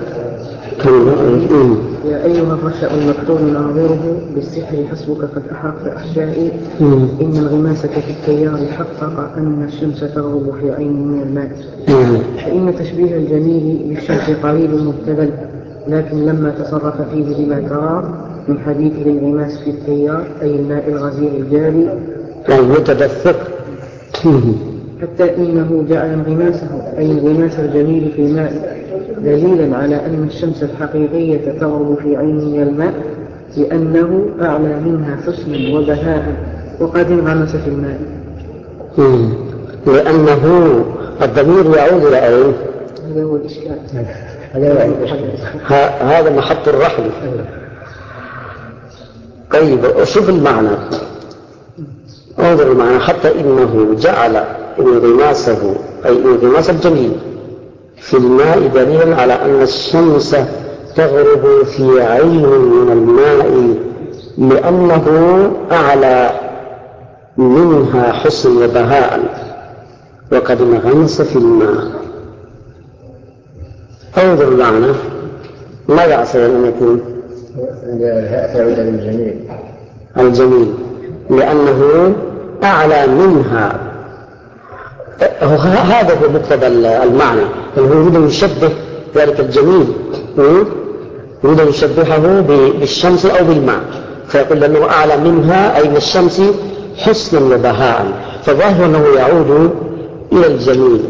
يا أيها الرشأ المكتوم ناظره بالسحر حسبك قد أحاط أحشائي، إن انغماسك في التيار حقق أن الشمس تغرب في عين من الماء. فإن تشبيه الجميل بالشمس قريب مبتذل، لكن لما تصرف فيه بما ترى من حديث الانغماس في التيار أي الماء الغزير الجاري المتدفق، حتى إنه جعل انغماسه أي انغماس الجميل في الماء دليلا على أن الشمس الحقيقية تغرب في عين من الماء، لأنه أعلى منها حسنا وبهاء وقد انغمس في الماء. لأنه الضمير يعود إلى أين؟ هذا هو الإشكال. هذا محط الرحل. طيب، شوف المعنى، انظر المعنى. حتى إنه جعل انغماسه أي انغماس الجميل في الماء دليلا على أن الشمس تغرب في عين من الماء، لأنه أعلى منها حسن وبهاء وقد انغمس في الماء. انظر المعنى، ماذا عسى أن يكون؟ الجميل، لأنه أعلى منها. هذا هو مقتضى المعنى، هو يريد أن يشبه ذلك الجميل، يريد أن يشبهه بالشمس أو بالماء، فيقول أنه أعلى منها أي من الشمس حسنا وبهاء، فظاهر أنه يعود إلى الجميل.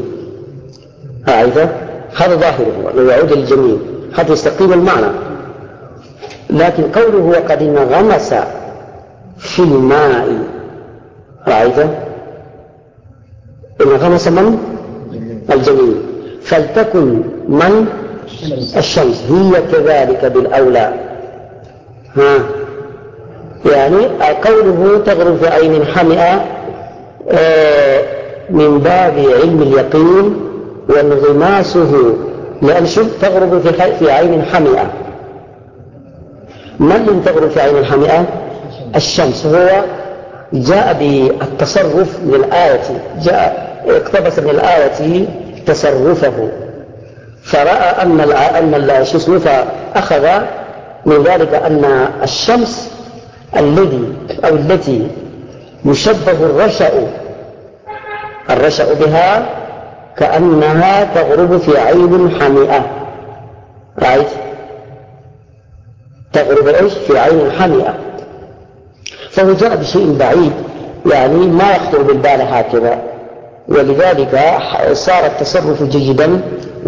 هذا ظاهره أنه يعود إلى الجميل حتى يستقيم المعنى. لكن قوله وقد انغمس في الماء، انغمس من؟ الجميل، فلتكن من؟ الشمس هي كذلك بالأولى. يعني قوله تغرب في عين حمئة من باب علم اليقين، وانغماسه لأن شوف تغرب في عين حمئة. من اللي تغرب في عين الحمئة؟ الشمس. هو جاء بالتصرف من الآية، اقتبس من الآية تصرفه، فرأى أن الشمس، فأخذ من ذلك أن الشمس التي يشبه الرشأ بها كأنها تغرب في عين حمئة. تغرب في عين حمئة، فهو جاء بشيء بعيد، يعني ما يخطر بالبال هكذا، ولذلك صار التصرف جيدا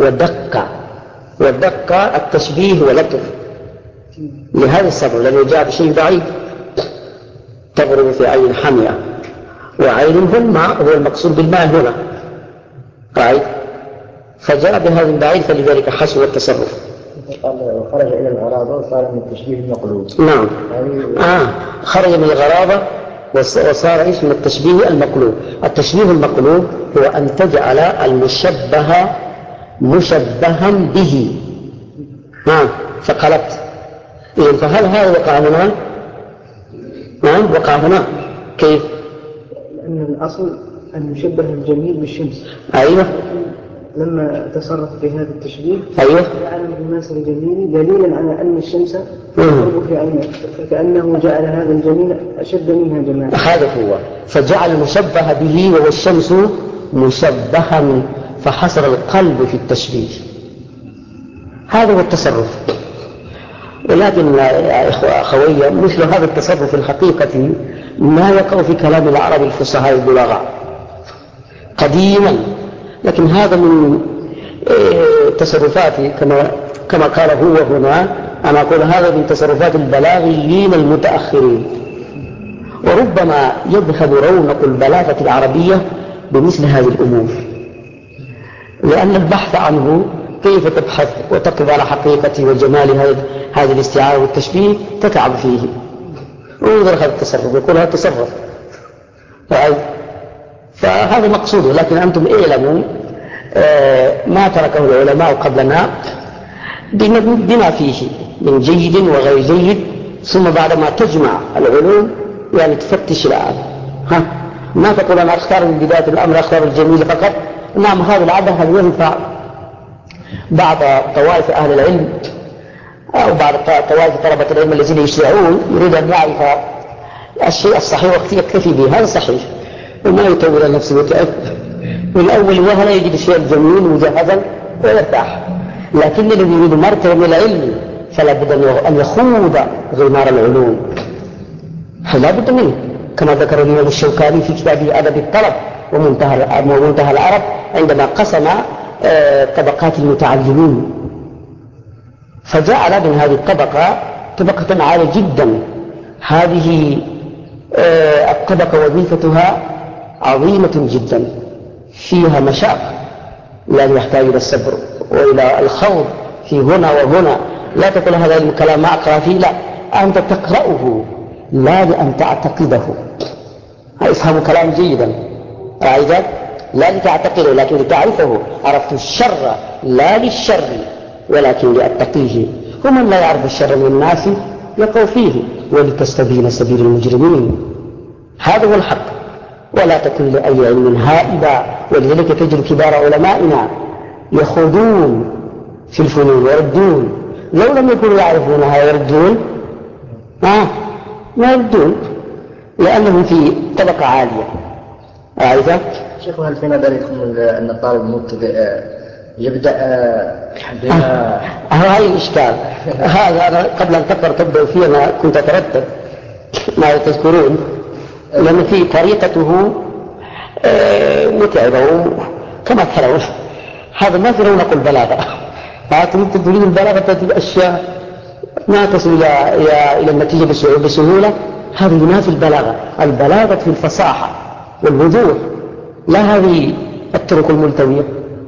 ودق التشبيه ولطف لهذا السبب، لأنه جاء بشيء بعيد. تغرب في عين حمئة، وعين هو المقصود بالماء هنا، فجاء بهذا البعيد، فلذلك حسن التصرف. قال خرج إلى الغرابة وصار من التشبيه المقلوب. نعم. خرج من الغرابة وصار إيش من التشبيه المقلوب. التشبيه المقلوب هو أن تجعل المشبه مشبها به. فقلبت. إذن فهل هذا وقع هنا؟ نعم وقع هنا. كيف؟ لأن الأصل أن يشبه الجميل بالشمس. أيوة. لما تصرف بهذا التشبيه أيوة. جعل المماثل الجميل دليلا على أن الشمس تغرب في عينه، فكأنه جعل هذا الجميل أشد منها جمالا. هذا هو، فجعل المشبه به وهو الشمس مشبها، فحصل القلب في التشبيه. هذا هو التصرف. ولكن يا أخوي مثل هذا التصرف في الحقيقة ما يقع في كلام العرب الفصحاء البلغاء قديما، لكن هذا من تصرفات كما قال هو هنا. أنا أقول هذا من تصرفات البلاغيين المتأخرين. وربما يذهب رونق البلاغة العربية بمثل هذه الأمور، لأن البحث عنه كيف تبحث وتقف على حقيقة وجمال هذه الاستعارة والتشبيه تتعب فيه. انظر هذا التصرف، يقول هذا التصرف فهذا مقصوده. لكن أنتم اعلموا ما تركه العلماء قبلنا بما فيه من جيد وغير جيد، ثم بعدما تجمع العلوم يعني تفتش الآن. ما تقول أنا أختار من بداية الأمر أختار الجميل فقط. نعم هذا العادة هل ينفع بعض طوائف أهل العلم أو بعض طوائف طلبة العلم الذين يشرعون يريد أن يعرف الشيء الصحيح وقت يكتفي به، هذا صحيح وما يطول نفسه ويتعب من أول وهلة يجد الشيء الجميل مجهزا ويرتاح. لكن الذي يريد مرتبة من العلم فلا بد أن يخوض غمار العلوم، لا بد منه، كما ذكر الإمام الشوكاني في كتابه أدب الطلب ومنتهى العرب عندما قسم طبقات المتعلمين، فجعل من هذه الطبقة طبقة عالية جدا. هذه الطبقة وظيفتها عظيمة جدا، فيها مشاق يعني يحتاج إلى الصبر وإلى الخوض في هنا وهنا. لا تقول هذا الكلام ما أقرأ فيه، لا، أنت تقرأه لا لأن تعتقده. افهم كلام جيدا أعيدا، لا لتعتقده لكن لتعرفه. عرفت الشر لا للشر ولكن لأتقيه، ومن لا يعرف الشر من الناس يقع فيه ولتستبين سبيل المجرمين. هذا هو الحق، ولا تكن لأي علم هائبا. ولذلك تجد كبار علمائنا يخوضون في الفنون ويردون، لو لم يكونوا يعرفونها يردون ما يردون لأنهم في طبقة عالية. أعرفه؟ شيخ هل في نظركم أن الطالب المبتدئ يبدأ بما هاي الإشكال هذا أنا قبل أن تبدأ فيه أنا كنت أتردد ما تذكرون، لأن في طريقته متعبة كما ترون. هذا ما في رونق البلاغة. فأنت تريد البلاغة تجد أشياء ما تصل إلى النتيجة بسهولة. هذا ينافي البلاغة. البلاغة في الفصاحة والوضوح، لا هذه الطرق الملتوية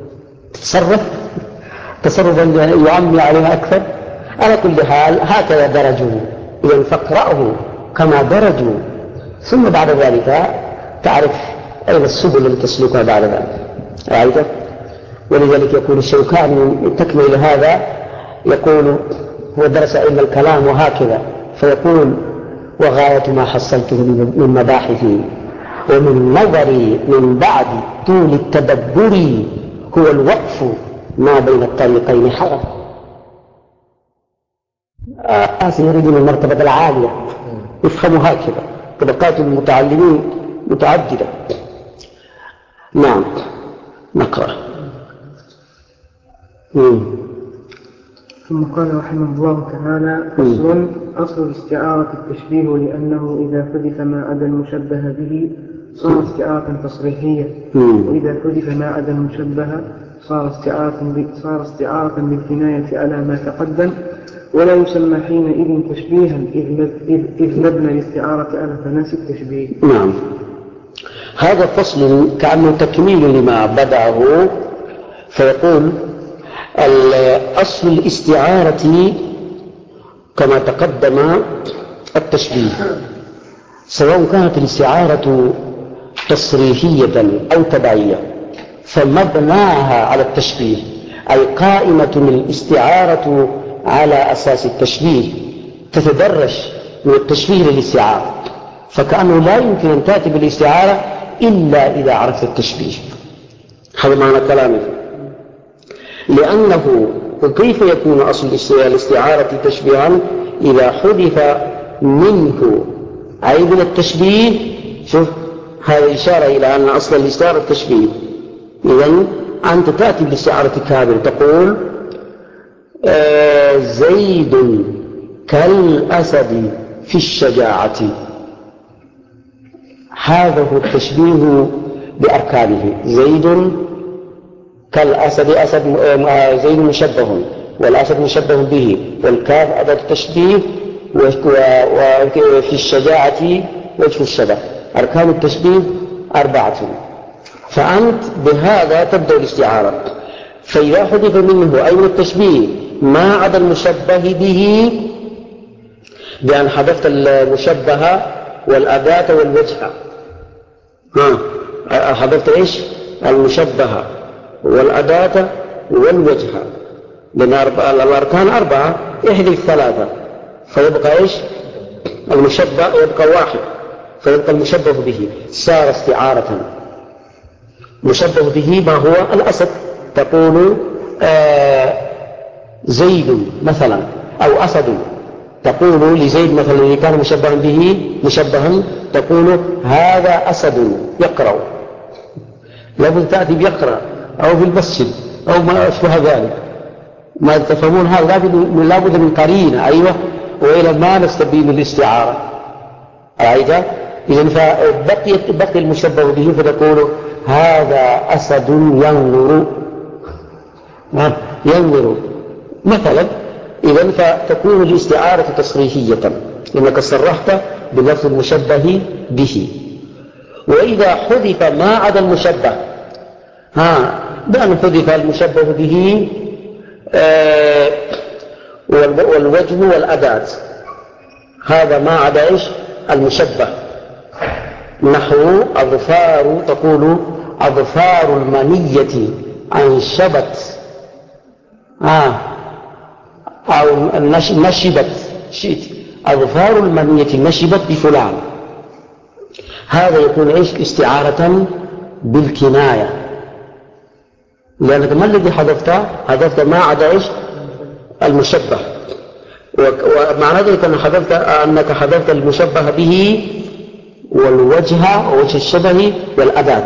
تصرفا يعمي عليها أكثر. على كل حال هكذا درجوا، إذن فاقرأه كما درجوا، ثم بعد ذلك تعرف أين السبل التي تسلكها بعد ذلك. أعيده؟ ولذلك يقول الشوكاني تكمل هذا، يقول هو درس علم الكلام وهكذا، فيقول وغاية ما حصلته من مباحثي ومن نظري من بعد طول التدبر هو الوقف ما بين الطريقين حرف. يريدون المرتبة العالية، يفهموا هكذا. طبقات المتعلمين متعددة. نعم نقرأ. ثم قال رحمه الله تعالى: أصل الاستعارة التشبيه، لأنه إذا حذف ما عدا المشبه به صار استعارة تصريحية، وإذا حذف ما عدا المشبه صار استعارة بالكناية على ما تقدم، ولا يسمى حينئذ تشبيها إذ مبنى الاستعارة على تناسي التشبيه. نعم، هذا فصل كأنه تكميل لما بدأه، فيقول أصل الاستعارة كما تقدم التشبيه، سواء كانت الاستعارة تصريحية أو تبعية فمبناها على التشبيه، أي قائمة الاستعارة على أساس التشبيه، تتدرج من التشبيه للاستعارة، فكأنه لا يمكن أن تأتي بالاستعارة إلا إذا عرفت التشبيه. هذا معنى كلامي، لأنه كيف يكون أصل الاستعارة تشبيها إذا حذف منه أي من التشبيه. شوف هذا إشارة إلى أن أصل الاستعارة التشبيه. إذن أنت تأتي بالاستعارة كاملة تقول زيد كالأسد في الشجاعة، هذا هو التشبيه بأركانه. زيد كالأسد، زيد مشبه والأسد مشبه به والكاف أداة التشبيه وفي الشجاعة وجه الشبه. أركان التشبيه 4، فأنت بهذا تبدأ الاستعارة. فإذا حذف منه أي من التشبيه ما عدا المشبه به، بأن حذفت المشبه والأداة والوجه، حذفت إيش؟ المشبه والأداة والوجه، لأن الأركان 4 احذف 3 فيبقى إيش؟ المشبه يبقى 1 فيبقى المشبه به، صار استعارة. مشبه به ما هو؟ الأسد، تقول زيد مثلا أو أسد، تقول لزيد مثلا اللي كان مشبها به مشبها تقول هذا أسد يقرأ، لابد تأتي بيقرأ أو في المسجد أو ما أشبه ذلك. ما تفهمون هذا لابد من قرينة. أيوة، وإلى ما نستبين الاستعارة. رأيت؟ إذن فبقي المشبه به فتقول هذا أسد ينظر مثلا. إذن فتكون الاستعارة تصريحية لأنك صرحت بلفظ المشبه به. وإذا حذف ما عدا المشبه، بأن حذف المشبه به والوجه والأداة، هذا ما عدا إيش؟ المشبه. نحو أظفار، تقول أظفار المنية أنشبت أو نشبت، شئت أظفار المنية نشبت بفلان، هذا يكون إيش؟ استعارة بالكناية، لأنك ما الذي حذفت ما عدا إيش؟ المشبه. ومعنى ذلك أنك حذفت المشبه به والوجه ووجه الشبه والأداة،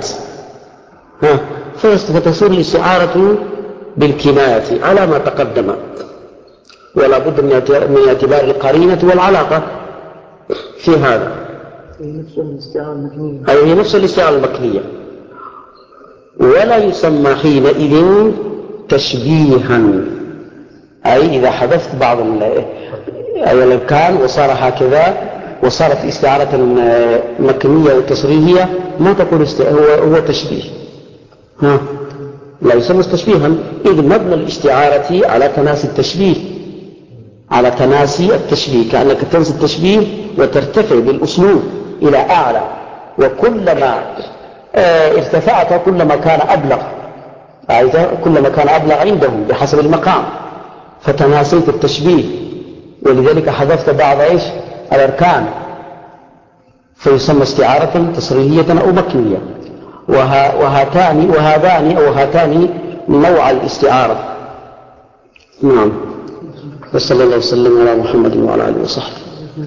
فتصير الاستعارة بالكناية على ما تقدم، ولا بد من اعتبار القرينة والعلاقة في هذا. هي نفس الاستعارة المكنية. هي نفس الاستعارة المكنية، ولا يسمى حينئذ تشبيها. أي إذا حذفت بعض الأركان وصار هكذا وصارت استعارة مكنية وتصريحية ما تقول هو تشبيه، لا يسمى تشبيها، إذ مبنى الاستعارة على تناسي التشبيه، على تناسي التشبيه، كأنك تنسي التشبيه وترتفع بالأسلوب إلى أعلى، وكلما ارتفعت كلما كان أبلغ، كلما كان أبلغ عندهم بحسب المقام، فتناسيت التشبيه ولذلك حذفت بعض إيش؟ الأركان، فيسمى استعارة تصريحية أو مكنية. وهاتان نوع الاستعارة. نعم. وصلى الله وسلم على محمد وعلى آله وصحبه.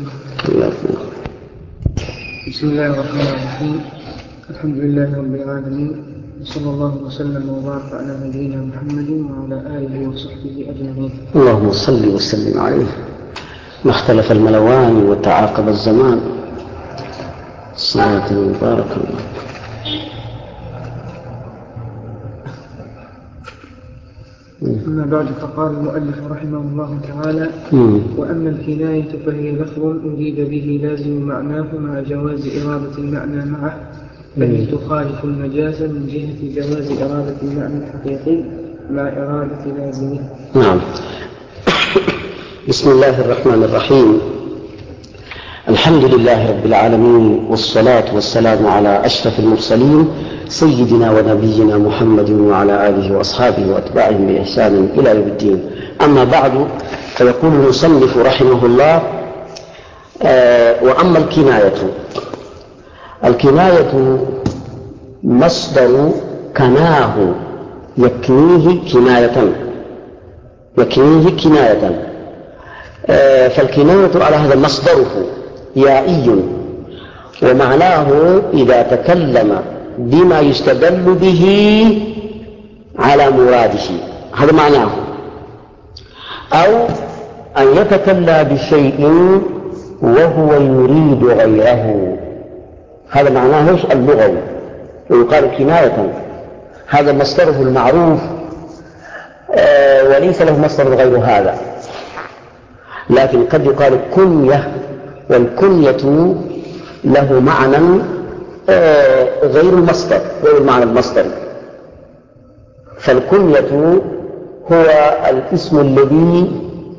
بسم الله الرحمن الرحيم. الحمد لله رب العالمين، وصلى الله وسلم وبارك على نبينا محمد وعلى آله وصحبه أجمعين. اللهم صل وسلم عليه. ما اختلف الملوان وتعاقب الزمان. صلاة مباركة. أما بعد، فقال المؤلف رحمه الله تعالى: وأما الكناية فهي لفظ أريد به لازم معناه مع جواز إرادة المعنى معه، فهي تخالف المجاز من جهة جواز إرادة المعنى الحقيقي، مع إرادة لازمه. نعم. بسم الله الرحمن الرحيم. الحمد لله رب العالمين، والصلاة والسلام على أشرف المرسلين سيدنا ونبينا محمد وعلى آله وأصحابه وأتباعهم بإحسان إلى يوم الدين. أما بعد، فيقول المصنف رحمه الله: وأما الكناية مصدر كناه يكنيه كناية. فالكناية على هذا مصدره يائي، ومعناه إذا تكلم بما يستدل به على مراده، هذا معناه، أو أن يتكلم بشيء وهو يريد غيره، هذا معناه اللغوي، ويقال كناية. هذا مصدره المعروف، وليس له مصدر غير هذا، لكن قد يقال كنية، والكنية له معنى غير المصدر، غير المعنى المصدري. فالكنية هو الاسم الذي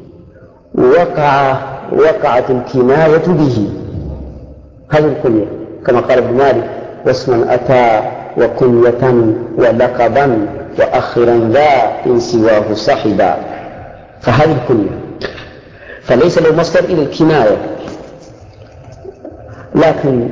وقعت الكناية به، هذه الكنية، كما قال ابن مالك: واسما أتى وكنية ولقبا وأخرا ذا إن سواه صحبا. فهذه الكنية، فليس له مصدر إلى الكناية. لكن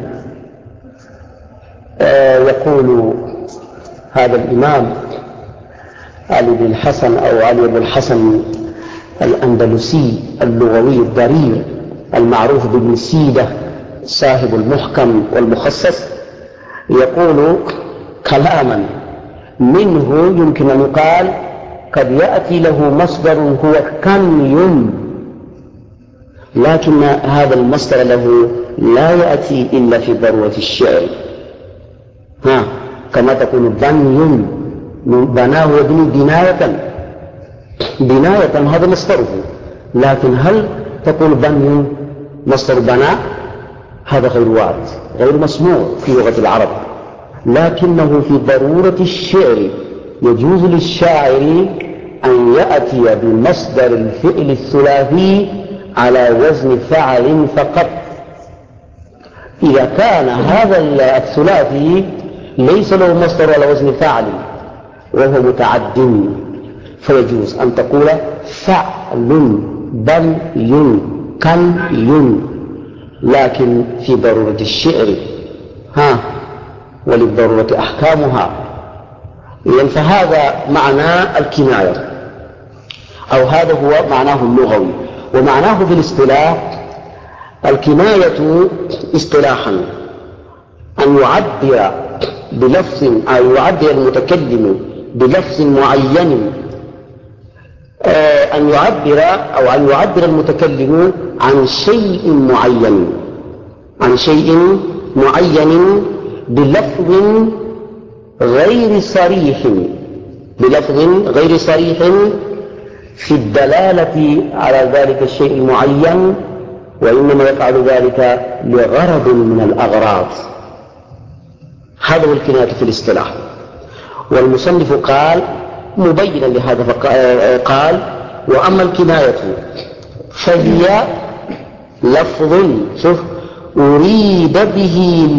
يقول هذا الإمام علي بن الحسن أو علي بن الحسن الأندلسي اللغوي الضرير المعروف بابن سيدة صاحب المحكم والمخصص، يقول كلاما منه يمكن أن يقال قد يأتي له مصدر هو كني، لكن هذا المصدر له لا يأتي إلا في ضرورة الشعر، كما تقول بني، بناه يبني بناية، هذا مصدره. لكن هل تقول بني مصدر بناء؟ هذا غير وارد، غير مسموع في لغة العرب. لكنه في ضرورة الشعر يجوز للشاعر أن يأتي بمصدر الفعل الثلاثي على وزن فعل فقط، إذا كان هذا الثلاثي ليس له مصدر على وزن فعل وهو متعد، فيجوز أن تقول فعل بني كني، لكن في ضرورة الشعر وللضرورة أحكامها. إذن فهذا معنى الكناية، أو هذا هو معناه اللغوي. ومعناه بالاصطلاح: الكناية اصطلاحا أن يعبر بلفظ، أو يعبر المتكلم بلفظ معين، أن يعبر المتكلم عن شيء معين بلفظ غير صريح في الدلالة على ذلك الشيء المعين، وإنما يفعل ذلك لغرض من الأغراض. هذا هو الكناية في الاصطلاح. والمصنف قال مبينا لهذا قال: وأما الكناية فهي لفظ أريد به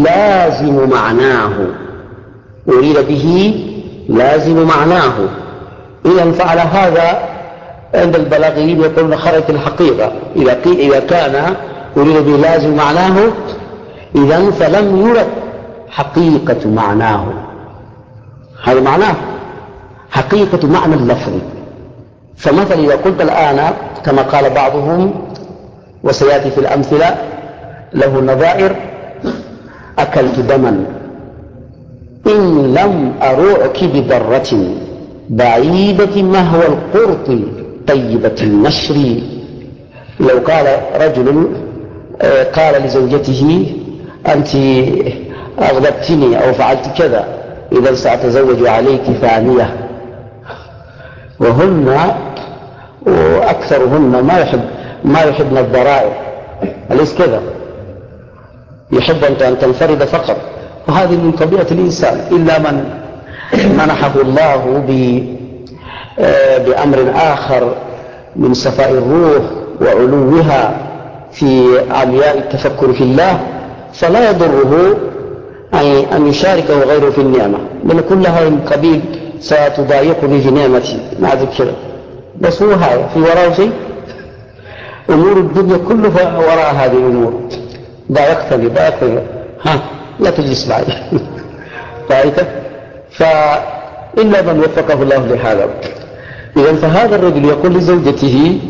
لازم معناه. إذن فعلى هذا عند البلاغيين يقولون خرجت الحقيقة، إذا كان أريد به لازم معناه، إذن فلم يرد حقيقة معناه. هذا معناه حقيقة معنى اللفظ. فمثلا إذا قلت الآن كما قال بعضهم، وسيأتي في الأمثلة له نظائر: أكلت دما إن لم أروعك بذرة بعيدة مهوى القرط طيبة النشر. لو قال رجل قال لزوجته: أنت أغضبتني أو فعلت كذا، إذا سأتزوج عليك ثانية. وهن وأكثرهن ما يحبن الضرائر، أليس كذا؟ يحب أن تنفرد فقط، وهذه من طبيعة الإنسان، إلا من منحه الله بأمر آخر من صفاء الروح وعلوها في علياء التفكر في الله، فلا يضره أن يشاركه غيره في النعمة، لأن كل هذا من قبيل ستضايقني في نعمتي مع ذكره، بس هو هذا في وراءه شيء. أمور الدنيا كلها وراء هذه الأمور. ضايقتني لا تجلس معي رأيت؟ فإلا من وفقه الله لهذا. إذن فهذا الرجل يقول لزوجته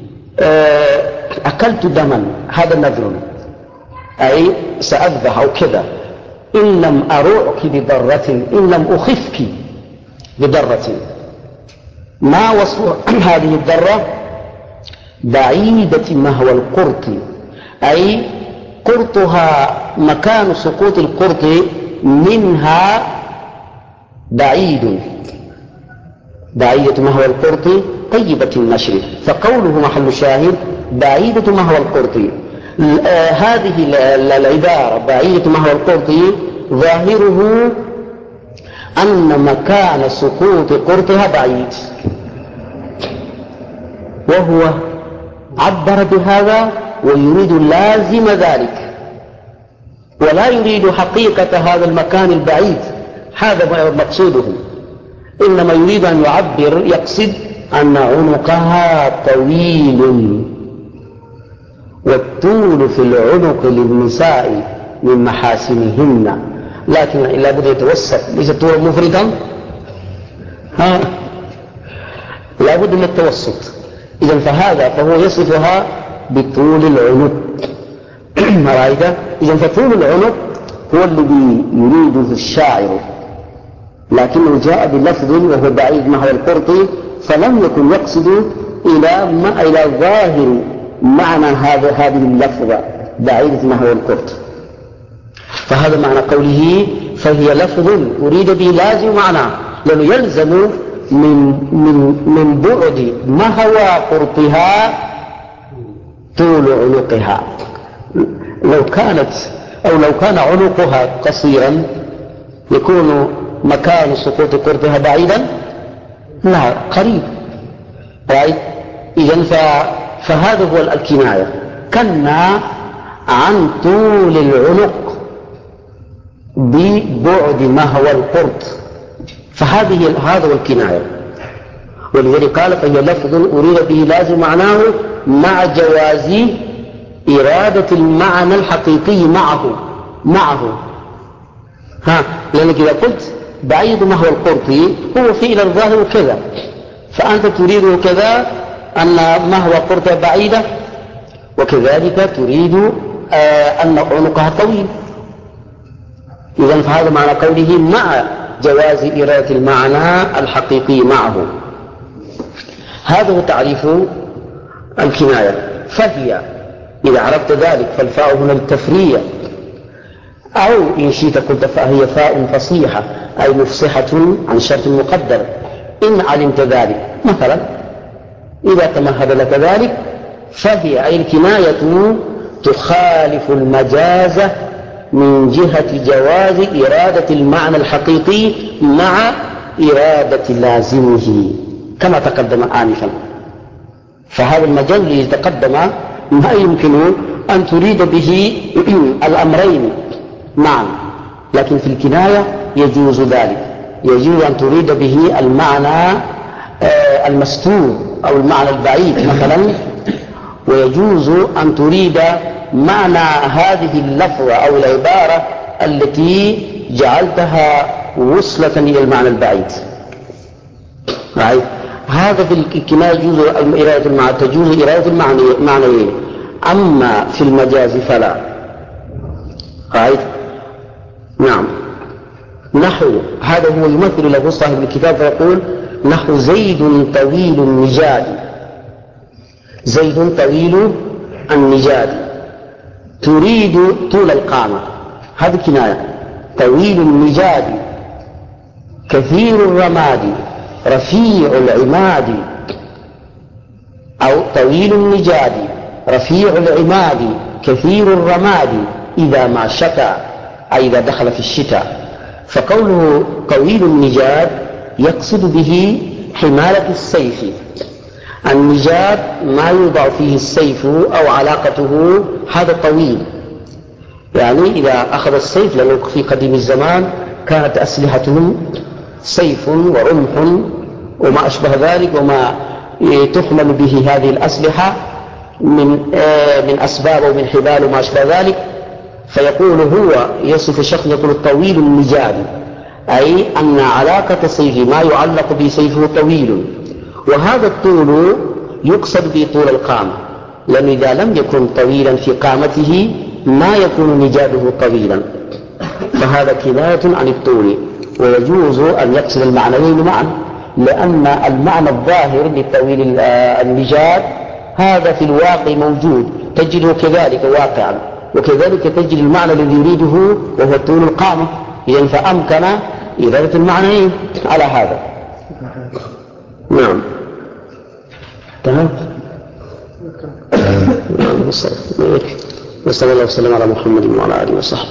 أكلت دما، هذا نذر، أي سأذبح أو كذا، إن لم أروعك بضرة، إن لم أخفك بضرة. ما وصف هذه الضرة؟ بعيدة مهوى القرط، أي قرطها مكان سقوط القرط منها بعيد، بعيدة مهوى القرط طيبة النشر، فقوله محل شاهد بعيدة مهوى القرط. هذه العبارة بعيدة مهوى القرط ظاهره أن مكان سقوط قرطها بعيد، وهو عبر بهذا ويريد لازم ذلك، ولا يريد حقيقة هذا المكان البعيد، هذا مقصوده، إنما يريد أن يعبر، يقصد أن عنقها طويل، والطول في العنق للنساء من محاسنهن، لكن لا بد يتوسط، ليس طولا مفرطا، لا بد من التوسط. إذن فهو يصفها بطول العنق رأيت؟ إذن فطول العنق هو الذي يريده الشاعر، لكنه جاء بلفظ وهو بعيد مهوى القرط، فلم يكن يقصد إلى ظاهر معنى هذه اللفظة بعيدة مهوى القرط. فهذا معنى قوله فهي لفظ أريد به لازم معنى، لأنه يلزم من بعد مهوى قرطها طول عنقها. لو كان عنقها قصيرا يكون مكان سقوط قرطها بعيدا؟ لا، قريب. إذن فهذا هو الكناية، كنا عن طول العنق ببعد مهوى القرط، هذا هو الكناية. ولذلك قال فهي لفظ أريد به لازم معناه مع جواز إرادة المعنى الحقيقي معه. لأنك إذا قلت بعيد مهوى القرط هو فعل الظاهر كذا، فأنت تريد كذا أن مهوى قرط بعيدة، وكذلك تريد أن عنقها طويل. إذن فهذا معنى قوله مع جواز إرادة المعنى الحقيقي معه. هذا هو تعريف الكناية. فهي إذا عرفت ذلك فالفاء هنا للتفريع، أو إن شئت قلت فهي فاء فصيحة أي مفصحة عن شرط مقدر إن علمت ذلك. مثلا إذا تمهد لك ذلك فهي أي الكناية تخالف المجاز من جهة جواز إرادة المعنى الحقيقي مع إرادة لازمه كما تقدم آنفا. فهذا المجاز الذي تقدم ما يمكن أن تريد به الأمرين معا، لكن في الكناية يجوز ذلك، يجوز أن تريد به المعنى المستور أو المعنى البعيد مثلا، ويجوز أن تريد معنى هذه اللفظة أو العبارة التي جعلتها وصلة إلى المعنى البعيد. هذا في الكناية يجوز إرادة المعنى، تجوز إرادة المعنيين، أما في المجاز فلا. نعم. نحو هذا هو يمثل له صاحب الكتاب فيقول نحو زيد طويل النجاد، زيد طويل النجاد تريد طول القامة، هذه كناية. طويل النجاد كثير الرماد رفيع العماد، أو طويل النجاد رفيع العماد كثير الرماد إذا ما شتى، أي إذا دخل في الشتاء. فقوله طويل النجاد يقصد به حمالة السيف. النجاد ما يوضع فيه السيف أو علاقته، هذا طويل، يعني إذا أخذ السيف، لأنه في قديم الزمان كانت أسلحتهم سيف ورمح وما أشبه ذلك، وما تحمل به هذه الأسلحة من أسباب ومن حبال وما أشبه ذلك. فيقول هو يصف الشخص يقول الطويل النجاد، أي أن علاقة سيفه ما يعلق بسيفه طويل، وهذا الطول يقصد به طول القامة، لأنه إذا لم يكن طويلا في قامته ما يكون نجاده طويلا، فهذا كناية عن الطول. ويجوز أن يقصد المعنيين معا، لأن المعنى الظاهر للطويل النجاد هذا في الواقع موجود، تجده كذلك واقعا، وكذلك تجد المعنى الذي يريده وهو طول القامة، إذن فأمكن إرادة المعنيين على هذا. نعم تمام. وصلى الله وسلم على محمد وعلى آله وصحبه.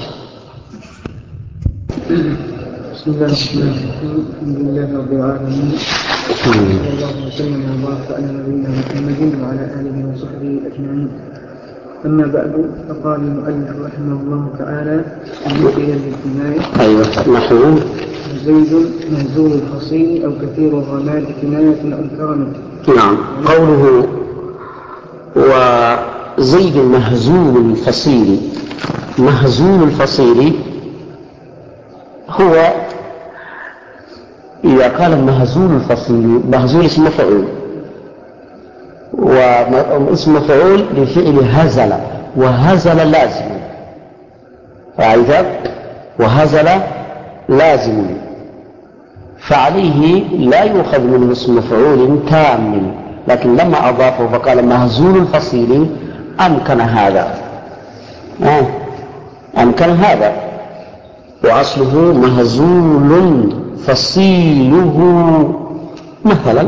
بسم الله الرحمن الرحيم. الحمد لله رب العالمين، صلى الله وسلم وبارك على نبينا محمد وعلى آله وصحبه أجمعين. أما بعد، فقال المؤلف رحمه الله تعالى مثلا للكناية: أيوة نحو زيد مهزول الفصيل أو كثير الرماد كناية عن كرمه. نعم. قوله وزيد مهزول الفصيل، مهزول الفصيل هو إذا قال مهزول الفصيل، مهزول اسم مفعول، واسم مفعول لفعل هزل، وهزل لازم، وهزل لازم، فعليه لا يؤخذ منه اسم مفعول كامل، لكن لما أضافه فقال مهزول الفصيل أمكن هذا، أمكن هذا، وأصله مهزول فصيله مثلا،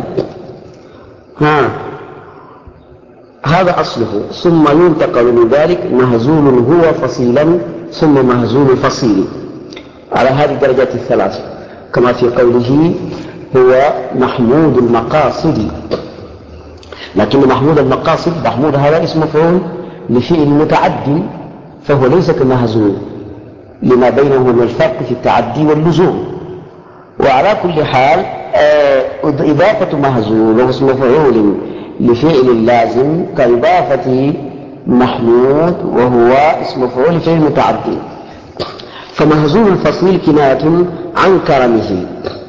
هذا أصله، ثم ينتقل من ذلك مهزول هو فصيلا، ثم مهزول فصيل، على هذه الدرجات الثلاث، كما في قوله هو محمود المقاصد. لكن محمود المقاصد، محمود هذا اسم مفعول لفعل متعد، فهو ليس كمهزول، لما بينه من الفرق في التعدي واللزوم. وعلى كل حال إضافة مهزول واسم مفعول لفعل لازم كإضافة محمود وهو اسم مفعول لفعل متعدي. فمهزول الفصيل كناية عن كرمه،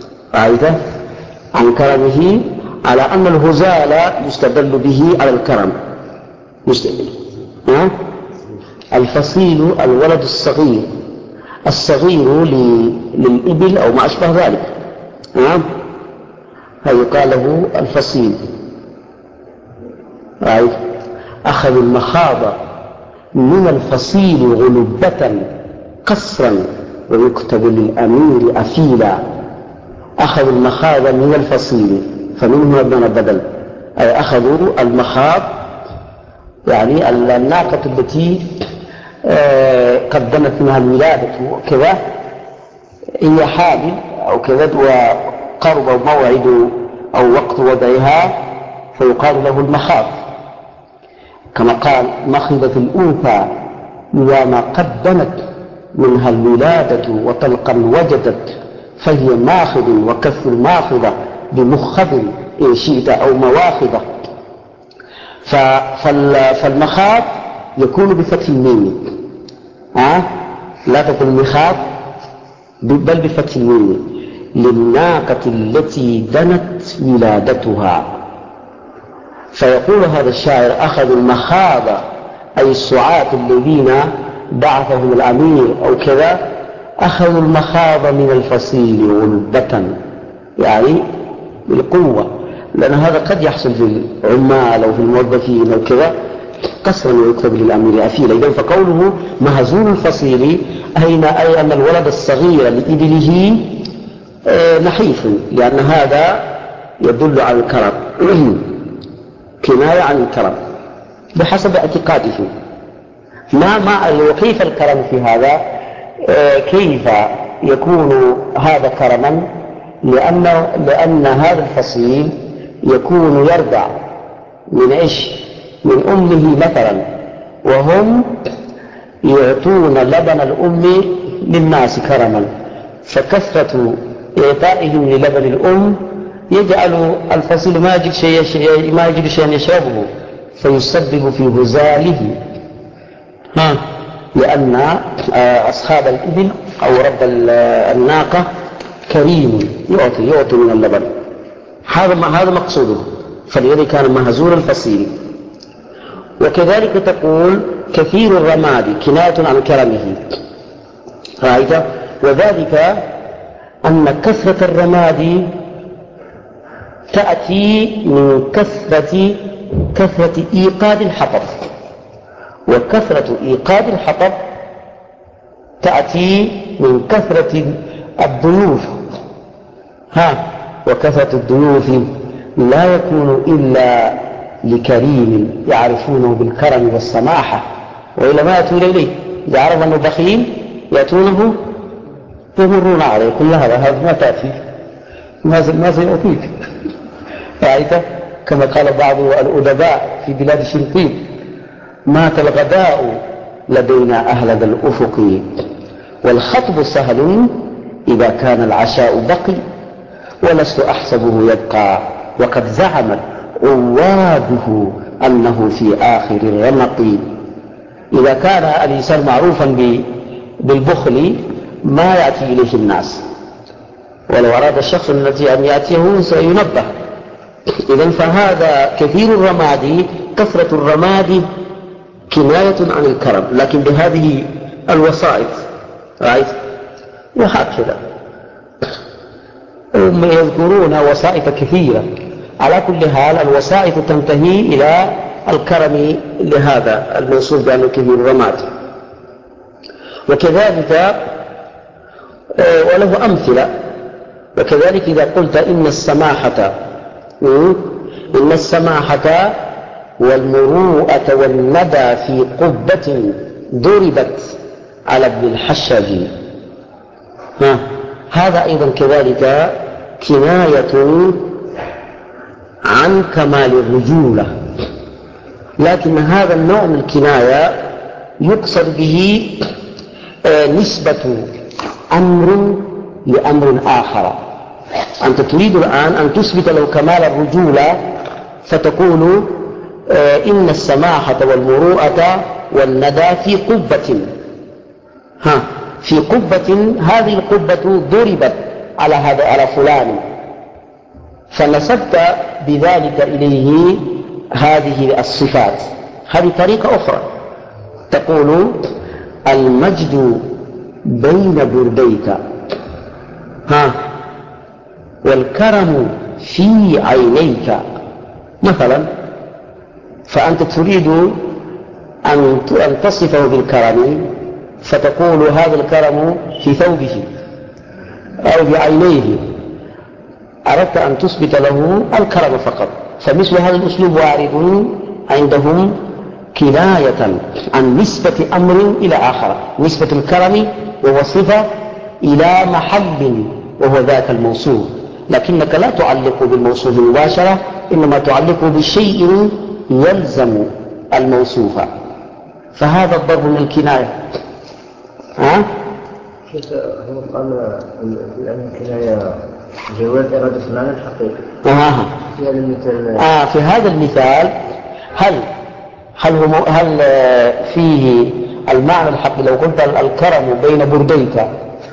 عن كرمه، على أن الهزال يستدل به على الكرم. الفصيل الولد الصغير، الصغير للإبل أو ما أشبه ذلك، فيقال له الفصيل. أخذ المخاض من الفصيل غلبة قصرا ويكتب للأمير أفيلا. أخذوا المخاض من الفصيل، فمنه ابن بدل، أي أخذوا المخاض، يعني الناقة التي قدمت منها الولادة وكذا، هي حامل أو كذا، وقرب موعد أو وقت وضعها، فيقال له المخاض، كما قال مخضت الأنثى إذا ما قدمت منها الولادة وطلقا وجدت، فهي ماخذ وكف الماخذة بمخذ إن شئت أو مواخذة. فالمخاض يكون بفتح الميم، لا تقول مخاض بل بفتح الميم، للناقة التي دنت ولادتها. فيقول هذا الشاعر أخذوا المخاض أي السعاة الذين بعثهم الأمير أو كذا، أخذوا المخاض من الفصيل غلبة، يعني بالقوة، لأن هذا قد يحصل في العمال أو في الموظفين أو كذا قصرا ويكتب للأمير أفيلا. إذن فقوله مهزول الفصيل أي أن الولد الصغير لإبله نحيف، لأن هذا يدل على الكرم، كناية عن الكرم بحسب اعتقادهم. وكيف الكرم في هذا؟ كيف يكون هذا كرما؟ لأن هذا الفصيل يكون يرضع من إيش؟ من أمه مثلا، وهم يعطون لبن الأم للناس كرما، فكثرة إعطائهم للبن الأم يجعل الفصيل ما يجد شيئا يشربه، فيسبب في هزاله. لأن أصحاب الإبل أو رب الناقة كريم يعطي من اللبن، هذا مقصوده، فلذلك كان مهزول الفصيل. وكذلك تقول كثير الرماد كناية عن كرمه، رأيت؟ وذلك أن كثرة الرماد تأتي من كثرة إيقاد الحطب، وكثرة إيقاد الحطب تأتي من كثرة الضيوف. وكثرة الضيوف لا يكون إلا لكريم يعرفونه بالكرم والسماحة، وإلا ما يأتون إليه. إذا عرف أنه بخيل يأتونه يمرون عليه، كل هذا ما تأتي، ما سيعطيك. رأيت؟ كما قال بعض الأدباء في بلاد شنقيط: مات الغداء لدينا أهل ذا الأفق، والخطب سهل إذا كان العشاء بقي، ولست أحسبه يبقى وقد زعمت عواده أنه في آخر الرمق. إذا كان الإنسان معروفا بالبخل ما يأتي إليه الناس، ولو أراد الشخص الذي أن يأتيه سينبه. إذن فهذا كثير الرماد، كثرة الرماد كناية عن الكرم، لكن بهذه الوسائط. رأيت؟ وهكذا هم يذكرون وسائط كثيرة. على كل حال الوسائط تنتهي إلى الكرم لهذا الموصوف بأنه كثير الرماد. وكذلك وله أمثلة. وكذلك إذا قلت إن السماحة والمروءة والندى في قبة ضربت على ابن الحشاج، هذا أيضا كذلك كناية عن كمال الرجولة، لكن هذا النوع من الكناية يقصد به نسبة أمر لأمر آخر. أنت تريد الآن أن تثبت له كمال الرجولة، فتقول إن السماحة والمروءة والندى في قبة، في قبة، هذه القبة ضربت على فلان، فنسبت بذلك إليه هذه الصفات. هذه طريقة أخرى، تقول المجد بين برديك، والكرم في عينيك مثلا. فأنت تريد أن تصفه بالكرم، فتقول هذا الكرم في ثوبه أو بعينيه، أردت أن تثبت له الكرم فقط. فمثل هذا الأسلوب وارد عندهم كناية عن نسبة أمر إلى آخر، نسبة الكرم وهو صفة إلى محل وهو ذاك الموصوف، لكنك لا تعلق بالموصوف مباشرة، إنما تعلق بشيء يلزم الموصوف، فهذا الضرب من الكناية. هو قال لأن الكناية جواز إرادة المعنى الحقيقي. في هذا المثال هل فيه المعنى الحقيقي؟ لو قلت الكرم بين برديك،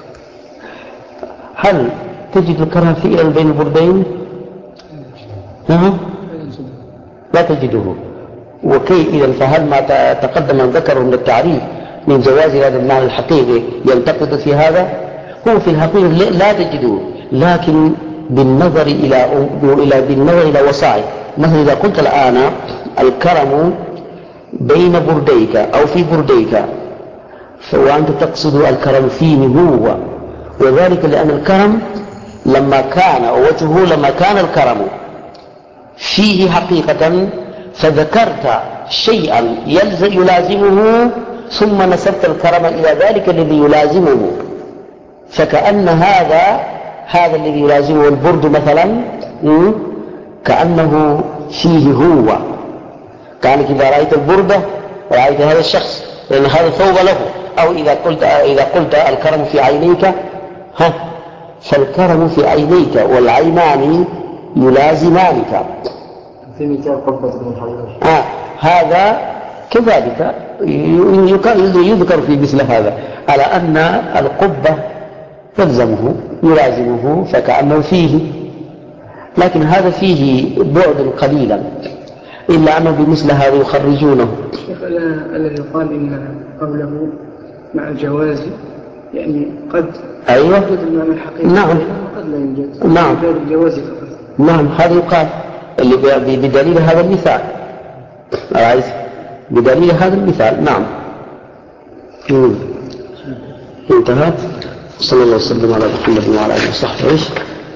هل تجد الكرم فعلا بين البردين؟ لا تجده. وكي إذا فهل ما تقدم أن ذكره من التعريف من جواز هذا المعنى الحقيقي ينتقد في هذا؟ هو في الحقيقة لا تجده، لكن بالنظر إلى وسائط. مثلا إذا قلت الآن الكرم بين برديك أو في برديك، وأنت تقصد الكرم فيه هو، وذلك لأن الكرم لما كان الكرم فيه حقيقة، فذكرت شيئا يلازمه ثم نسبت الكرم إلى ذلك الذي يلازمه، فكأن هذا الذي يلازمه البرد مثلا كأنه فيه هو، كأنك إذا رأيت البردة رأيت هذا الشخص، لأن هذا ثوب له. أو إذا قلت الكرم في عينيك، فالكرم في عينيك والعينان يلازمانك. في مثال قبة بن حضرة هذا كذلك يذكر في مثل هذا على أن القبة يلزمه يلازمه فكأنه فيه، لكن هذا فيه بعد قليلا، إلا أنه بمثل هذا يخرجونه. شيخ الذي يقال إن قوله مع الجواز يعني قد يوجد المعنى الحقيقي، نعم، وقد لا يوجد، نعم، باب الجواز فقط. نعم، هذا يقال بدليل هذا المثال، بدليل هذا المثال. نعم. انتهى. صلى الله وسلم على محمد وعلى آله وصحبه. ايش؟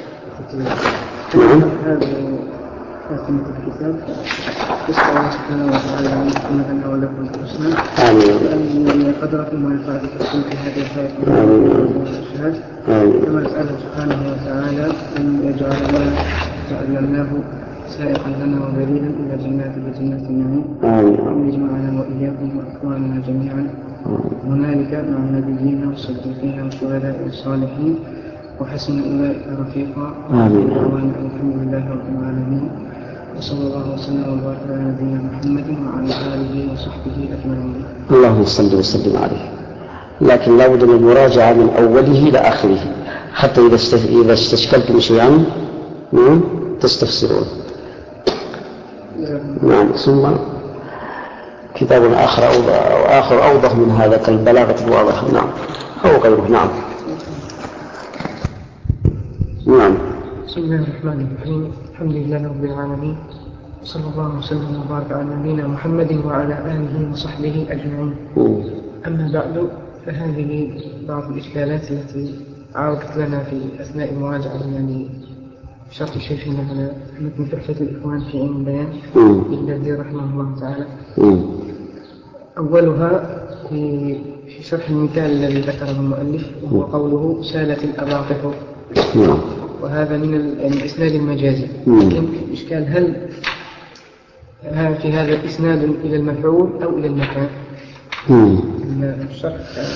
نعم. هذه خاتمة الكتاب. نسأل الله سبحانه وتعالى أن يكون لنا ولكم الحسنى، وأن يقدركم وينفع بكم في هذه الحياة والشهاد. كما نسأله سبحانه وتعالى أن يجعل ما تعلمناه سائقا لنا ودليلا إلى جنات النعيم، وأن يجمعنا وإياكم وإخواننا جميعا هنالك مع النبيين والصديقين والشهداء والصالحين، وحسن أولئك رفيقا. دعوانا الحمد لله رب العالمين، وصلى الله وسلم وبارك على نبينا محمد وعلى آله وصحبه أجمعين. اللهم صل وسلم عليه. لكن لا بد من المراجعة من أوله إلى آخره، حتى إذا استشكلتم شيئا تستفسرون. نعم. ثم كتاب آخر أوضح من هذا كالبلاغة الواضحة. نعم، أو غيره. نعم. نعم. بسم الله الرحمن الرحيم. الحمد لله رب العالمين، صلى الله وسلم وبارك على نبينا محمد وعلى آله وصحبه أجمعين. أما بعد، فهذه بعض الإشكالات التي عرضت لنا في أثناء المراجعة يعني شرح شيخنا على متن تحفة الإخوان في علم البيان للجزري رحمه الله تعالى. أولها في شرح المثال الذي ذكره المؤلف، وهو قوله سالت الأباطح، وهذا من الإسناد المجازي. لكن الإشكال هل في هذا إسناد إلى المفعول أو إلى المكان؟ الشرح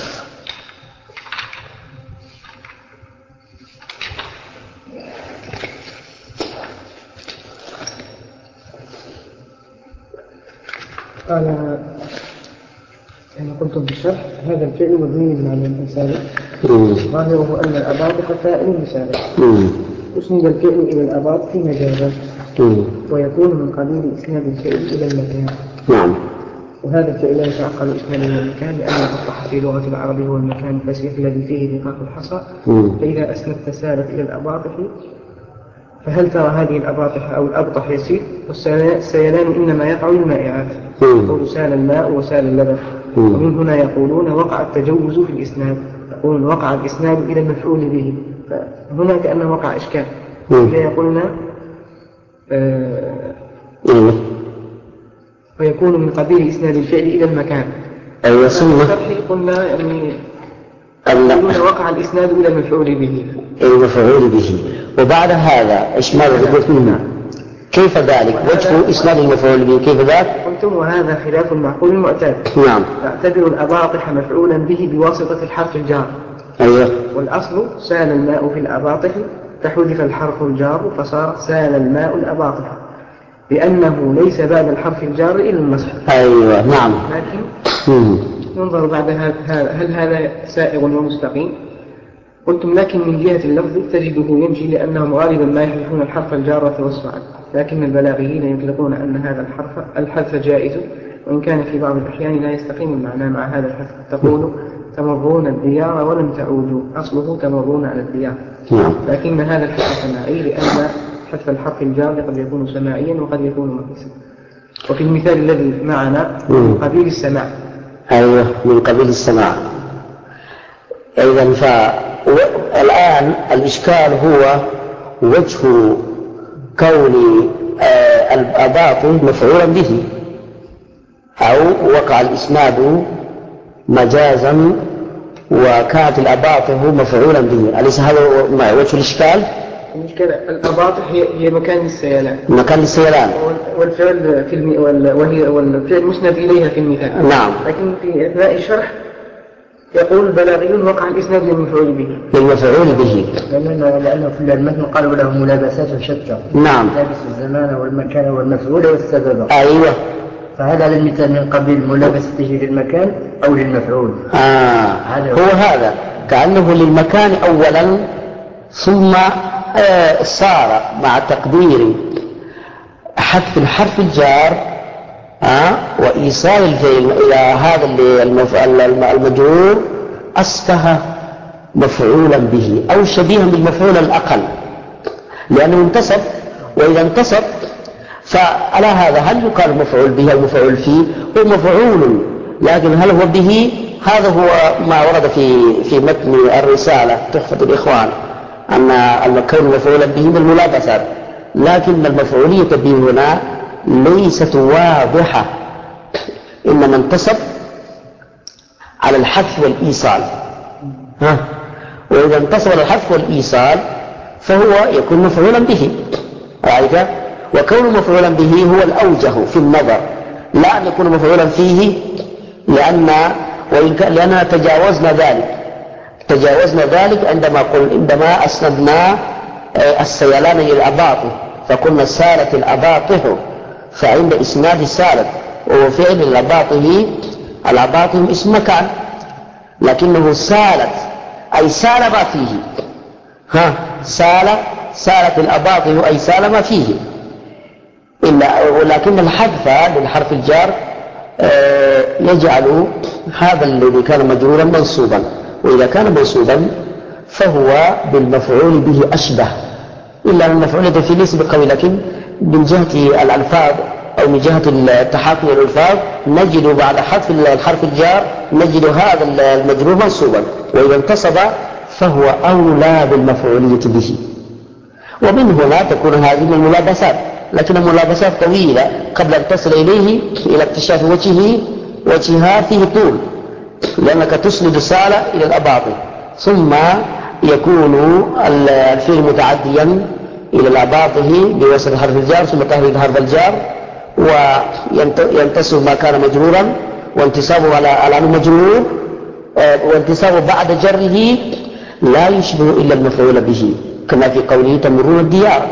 قال يعني قلتم في الشرح هذا الفعل مبني بمعنى الإنسان، ظاهره أن الأباطح فاعل بسالت، أسند الفعل إلى الأباطح مجازا، ويكون من قبيل إسناد الفعل إلى المكان. نعم. وهذا الفعل لا يتعقل إسناده إلى المكان، لأن الأبطح في لغة العرب هو المكان الفسيح الذي فيه رقاق الحصى. فإذا أسندت سالت إلى الأباطح، فهل ترى هذه الأباطح أو الأبطح يسيل؟ والسيلان إنما يقع للمائعات، يقول سال الماء وسال اللبن. ومن هنا يقولون وقع التجوز في الإسناد، يقولون وقع الإسناد إلى المفعول به، فهنا كأنه وقع إشكال. إذا يقولنا ويكون من قبيل إسناد الفعل إلى المكان. الشرح قلنا يعني يقولون وقع الإسناد إلى المفعول به، المفعول به. وبعد هذا إيش ماذا قلت منه؟ كيف ذلك؟ وجه إسناد المفعول به كيف ذلك؟ قلتم وهذا خلاف المعقول المعتاد. نعم. تعتبر الأباطح مفعولا به بواسطة الحرف الجار. أيوه. والأصل سال الماء في الأباطح، فحذف الحرف الجار فصار سال الماء الأباطح، لأنه ليس بعد الحرف الجار إلا المسح. أيوه. نعم. لكن ننظر بعد هل هذا سائغ ومستقيم؟ قلتم لكن من جهة اللفظ تجده يمشي، لأنهم غالبا ما يحذفون الحرف الجار توسعا، لكن البلاغيين يطلقون أن هذا الحذف جائز، وإن كان في بعض الأحيان لا يستقيم المعنى مع هذا الحذف. تقول تمرون الديار ولم تعودوا، أصله تمرون على الديار، لكن هذا الحذف سماعي، لأن حذف الحرف الجار قد يكون سماعيا وقد يكون مقيسا. وفي المثال الذي معنا من قبيل السماع. أيوه، من قبيل السماع. إذن فالآن الإشكال هو وجه كون الأباطح مفعولا به، أو وقع الإسناد مجازا وكانت الأباطه مفعولا به، أليس هذا وجه الإشكال؟ المشكلة الأباطح هي مكان للسيلان، مكان للسيلان، والفعل والفعل مسند إليها في المثال. نعم. لكن في أثناء الشرح يقول البلاغي وقع الإسناد للمفعول به. للمفعول به، لأنه في المتن قالوا له ملابسات شتى. نعم. لابس الزمان والمكان والمفعول والسبب. أيوة. فهل هذا المثال من قبيل ملابسته للمكان أو للمفعول؟ هو هذا كأنه للمكان أولا، ثم صار مع تقدير حذف الحرف الجار وإيصال الفعل إلى هذا المجرور أصبح مفعولا به أو شبيها بالمفعول الأقل، لأنه انتصب. وإذا انتصب فعلى هذا هل يقال مفعول به أو مفعول فيه؟ هو مفعول، لكن هل هو به؟ هذا هو ما ورد في متن الرسالة تحفة الإخوان، أن الكون مفعولا به بالملابسات، لكن المفعولية به هنا ليست واضحة، إنما انتصب على الحذف والإيصال. وإذا انتصب على الحذف والإيصال فهو يكون مفعولا به، رأيت؟ وكونه مفعولا به هو الأوجه في النظر، لا أن يكون مفعولا فيه، لأننا تجاوزنا ذلك عندما أسندنا السيلان إلى الأباطه، فقلنا سالت الأباطه، فعند إسناد سالت وفعل الأباطه اسم مكان، لكنه سالت أي سال ما فيه. سالت الأباطه أي سال ما فيه، ولكن الحذف للحرف الجار يجعل هذا الذي كان مجرورا منصوبا، وإذا كان منصوبا فهو بالمفعول به أشبه، إلا أن المفعول فيه ليس بقوي، لكن من جهة الألفاظ أو من جهة التحاكم الألفاظ نجد بعد حذف الحرف الجار نجد هذا المجرور منصوبا، وإذا انتصب فهو أولى بالمفعولية به. ومن هنا تكون هذه من الملابسات، لكن الملابسات طويلة قبل أن تصل إليه إلى اكتشاف وجهها فيه طول، لأنك تسند سال إلى الأباطه، ثم يكون الفعل متعديا إلى الأباطه بوصل حرف الجار ثم تهديد حرف الجار، وينتصب ما كان مجرورا، وانتصابه على المجرور، وانتصابه بعد جره لا يشبه إلا المفعول به، كما في قوله تمرون الديار.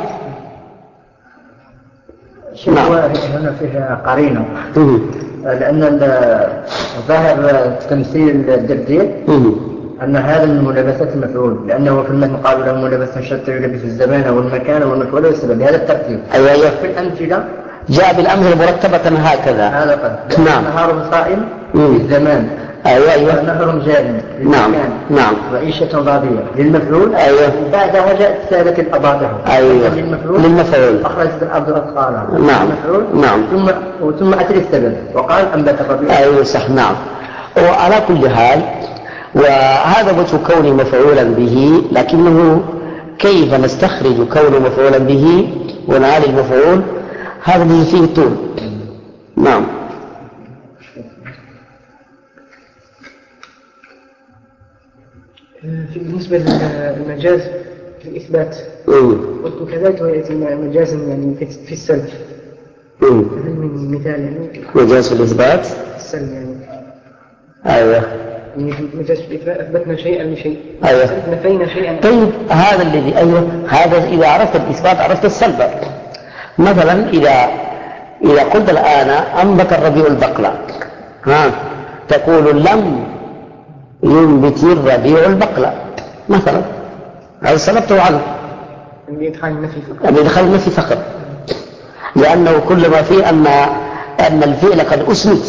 نعم. هنا فيها قرينة، لأن ظاهر تمثيل الدردير أن هذا من ملابسات المفعول، لأنه في المتن قالوا له ملابسة شتى يلبس الزمان والمكان والمفعول والسبب، بهذا الترتيب. أيوة. في الأمثلة جاء بالأمثلة مرتبة هكذا. هذا قد. نعم. نهار صائم للزمان. أيوة. نهر جاري للمكان. نعم. وعيشة راضية للمفعول. أيوة. بعدها جاءت سالة الأباطه. أيوة. للمفعول. أخرجت الأرض أثقالها. نعم. نعم. ثم أتى السبب وقال أنبت الربيع. أيوة صح. نعم. وعلى كل حال وهذا وجه كونه مفعولا به، لكنه كيف نستخرج كونه مفعولا به ونعالي المفعول، هذا الذي فيه طول. نعم. بالنسبة للمجاز في الإثبات وكذلك ويأتي مجازا يعني في السلب، هل من مثال يعني مجاز في الإثبات السلب يعني؟ أيوة. مجاز في الإثبات أثبتنا شيئا لشيء، أيوة. نفينا شيئا. طيب هذا الذي هذا إذا عرفت الإثبات عرفت السلب. مثلا إذا قلت الآن أنبت الربيع البقلة، تقول لم ينبت الربيع البقلة مثلا، هذا سلبته عنه بإدخال النفي فقط، لأنه كل ما فيه أن الفعل قد أسند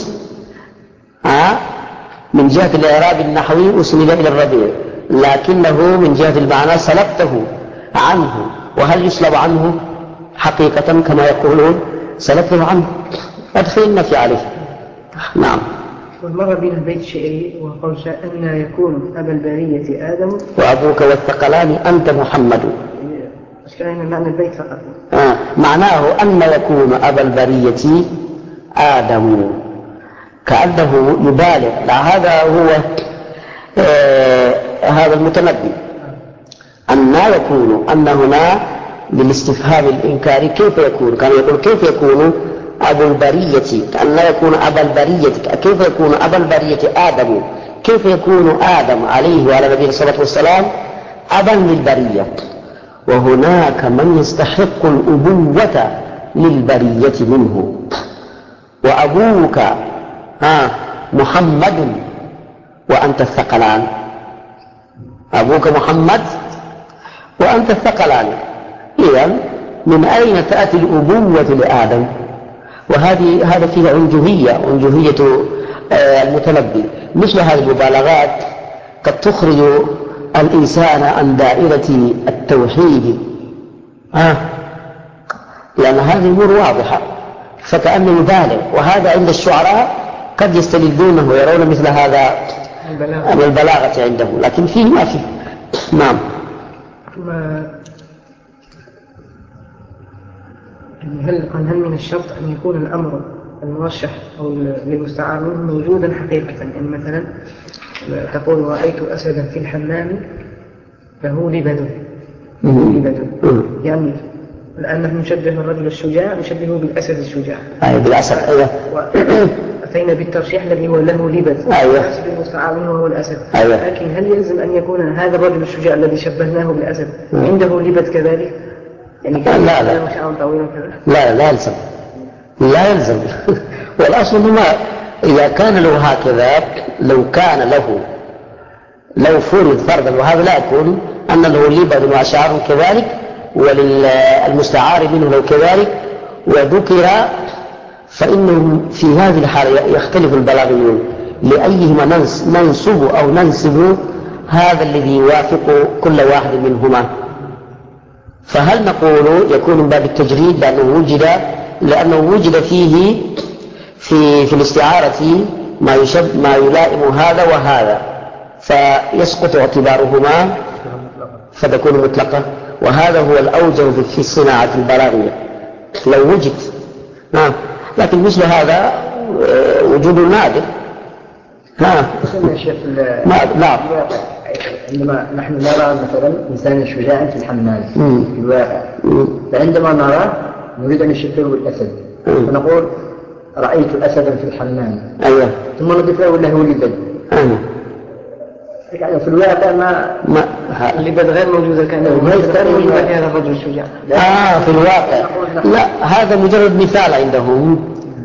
من جهة الإعراب النحوي أسند إلى الربيع، لكنه من جهة المعنى سلبته عنه. وهل يسلب عنه حقيقة كما يقولون؟ سلبته عنه، أدخل النفي عليه. نعم. والمرة بين البيت الشعري وقول أن يكون أبا البرية آدم وأبوك والثقلان أنت محمد. كان معنى البيت فقط. معناه أن يكون أبا البرية آدم، كأنه يبالغ. لا، هذا هو هذا المتنبي أن يكون أن هنا بالاستفهام الإنكاري كيف يكون؟ كان يقول كيف يكون أبو البرية أن يكون أبا البرية كيف يكون أبا البرية آدم كيف يكون آدم عليه وعلى نبينا الصلاة والسلام أبا للبرية وهناك من يستحق الأبوة للبرية منه وأبوك محمد وأنت الثقلان أبوك محمد وأنت الثقلان إذن من أين تأتي الأبوة لآدم؟ هذا فيها أنجهية المتنبي. مثل هذه المبالغات قد تخرج الإنسان عن دائرة التوحيد لأن هذه أمور واضحة فكأنه يبالغ وهذا عند الشعراء قد يستلذونه ويرون مثل هذا البلاغة عندهم لكن فيه ما فيه. نعم. هل من الشرط أن يكون الأمر المرشح أو المستعار منه موجودا حقيقة؟ يعني مثلا تقول رأيت أسدا في الحمام له لبد يعني الآن نشبه الرجل الشجاع نشبهه بالأسد الشجاع بالأسد أتينا بالترشيح الذي هو له لبد الأسد المستعار منه هو الأسد لكن هل يلزم أن يكون هذا الرجل الشجاع الذي شبهناه بالأسد عنده لبد كذلك؟ يعني كان له شعر طويل كذا؟ لا يلزم والأصل ما إذا كان له هكذا لو فرض فرضا وهذا لا يكون أن له لبد وشعر كذلك وللمستعار منه لو كذلك وذكر فإنه في هذه الحالة يختلف البلاغيون لأيهما ننسب أو ننسب هذا الذي يوافق كل واحد منهما. فهل نقول يكون من باب التجريد لأنه وجد فيه في الاستعارة ما يلائم هذا وهذا فيسقط اعتبارهما فتكون مطلقة وهذا هو الأوجه في الصناعة البلاغية لو وجد. لكن مثل هذا وجود نادر. نعم. عندما نحن نرى مثلا إنسان شجاعا في الحمام في الواقع فعندما نراه نريد أن نشبهه بالأسد فنقول رأيت أسدا في الحمام ثم نضيف له له لبد يعني في الواقع اللبد غير موجودة كان هذا الرجل الشجاع في الواقع لا هذا مجرد مثال عندهم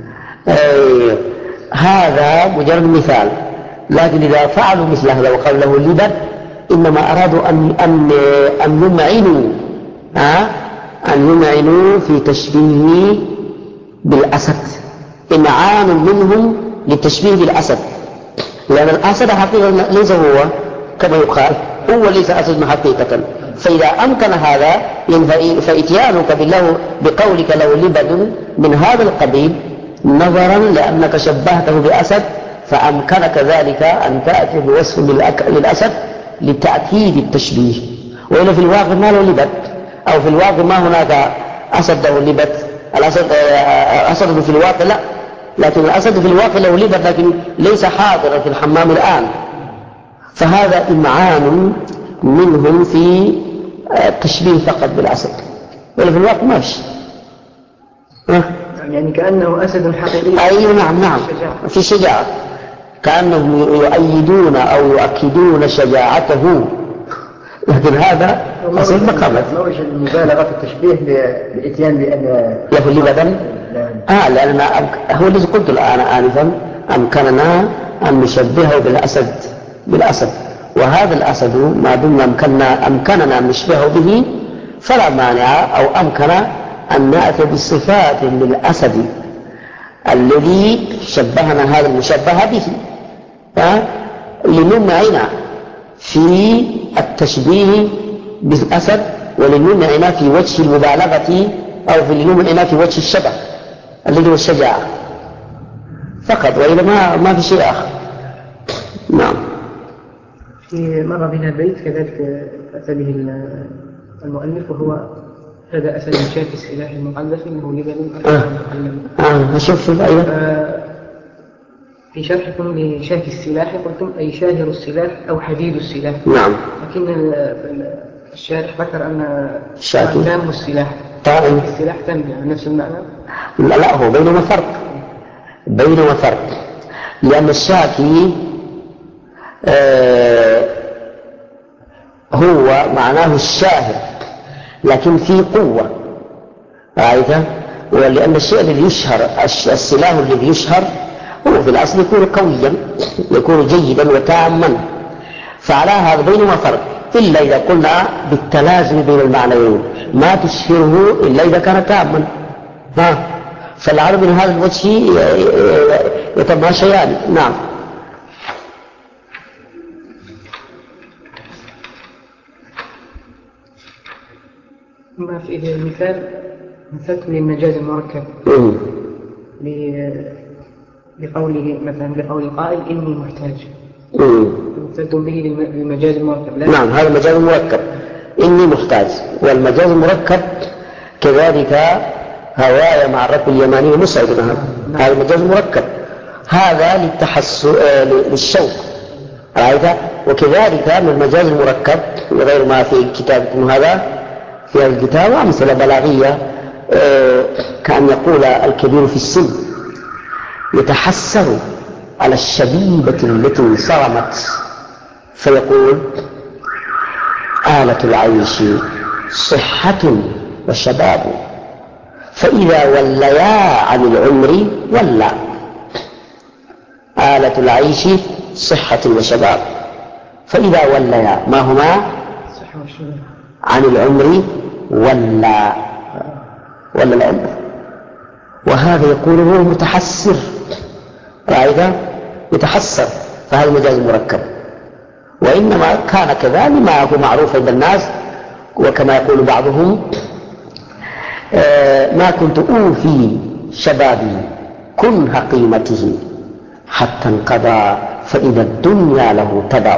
هذا مجرد مثال لكن إذا فعلوا مثل هذا وقالوا له اللبد إنما أرادوا أن يمعنوا في تشبيه بالأسد إمعان منهم للتشبيه بالأسد لأن الأسد حقيقة ليس هو كما يقال هو ليس أسد حقيقة فإذا أمكن هذا فإتيانك بقولك له لبد من هذا القبيل نظرا لأنك شبهته بأسد فأمكنك ذلك أن تأتي بوصف للأسد لتأكيد التشبيه وإلا في الواقع ما له لبد أو في الواقع ما هناك أسد له لبد أسد في الواقع لا لكن الأسد في الواقع له لبد لكن ليس حاضرا في الحمام الآن فهذا إمعان منهم في التشبيه فقط بالأسد ولا في الواقع ما فيش يعني كأنه أسد حقيقي. أيوة نعم في شجاعة كأنهم يؤيدون أو يؤكدون شجاعته لكن هذا أصل مقامات موجه المبالغة في التشبيه بإتيان بأن له لبدا لأن هو الذي قلت الآن آنفا أمكننا أن نشبهه بالأسد وهذا الأسد ما دمنا أمكننا أن نشبهه به فلا مانع أو أمكن أن نأتي بصفات للأسد الذي شبهنا هذا المشبه به لنمعنا في التشبيه بالأسد ولنمعنا في وجه المبالغة أو لنمعنا في وجه الشبه الذي هو الشجاعة فقط وإذا ما في شيء آخر. نعم. في مرة بنا بيت كذلك أتى به المؤلف وهو هذا أسد شاكس إله مقدس إنه لبن أشوف أشوف أيضا في شرحكم لشاهي السلاح قلتم أي شاهر السلاح أو حديد السلاح. نعم. لكن الشارح ذكر أن شاكي تام السلاح. طائم السلاح تام يعني نفس المعنى. لا هو بينهما فرق لأن الشاكي هو معناه الشاهر لكن فيه قوة عايزة، ولأن الشيء الذي يشهر السلاح الذي يشهر هو في الأصل يكون قويا يكون جيدا وتاما، فعلى هذا بينهما فرق إلا إذا قلنا بالتلازم بين المعنيين ما تشهره إلا إذا كان تاما. فالعرب من هذا الوجه يتماشيان. نعم. ما في مثال للمجاز المركب لقوله مثلا بقول القائل إني محتاج مثلتم به للمجاز المركب. نعم هذا المجاز المركب إني محتاج، والمجاز المركب كذلك هوايا مع الركب اليماني مصعد. هذا المجاز المركب هذا للشوق رأيت. وكذلك من المجاز المركب وغير ما في كتابكم هذا في هذا الكتاب أمثلة بلاغية كأن يقول الكبير في السن يتحسر على الشبيبة التي صرمت فيقول آلة العيش صحة وشباب فإذا وليا عن العمر ولا. آلة العيش صحة وشباب فإذا وليا ما هما عن العمر ولا العمر، وهذا يقول هو متحسر رأيت يتحسر، فهذا مجاز مركب. وإنما كان كذا لما هو معروف عند الناس، وكما يقول بعضهم ما كنت أوفي شبابي كنه قيمته حتى انقضى فإذا الدنيا له تبع.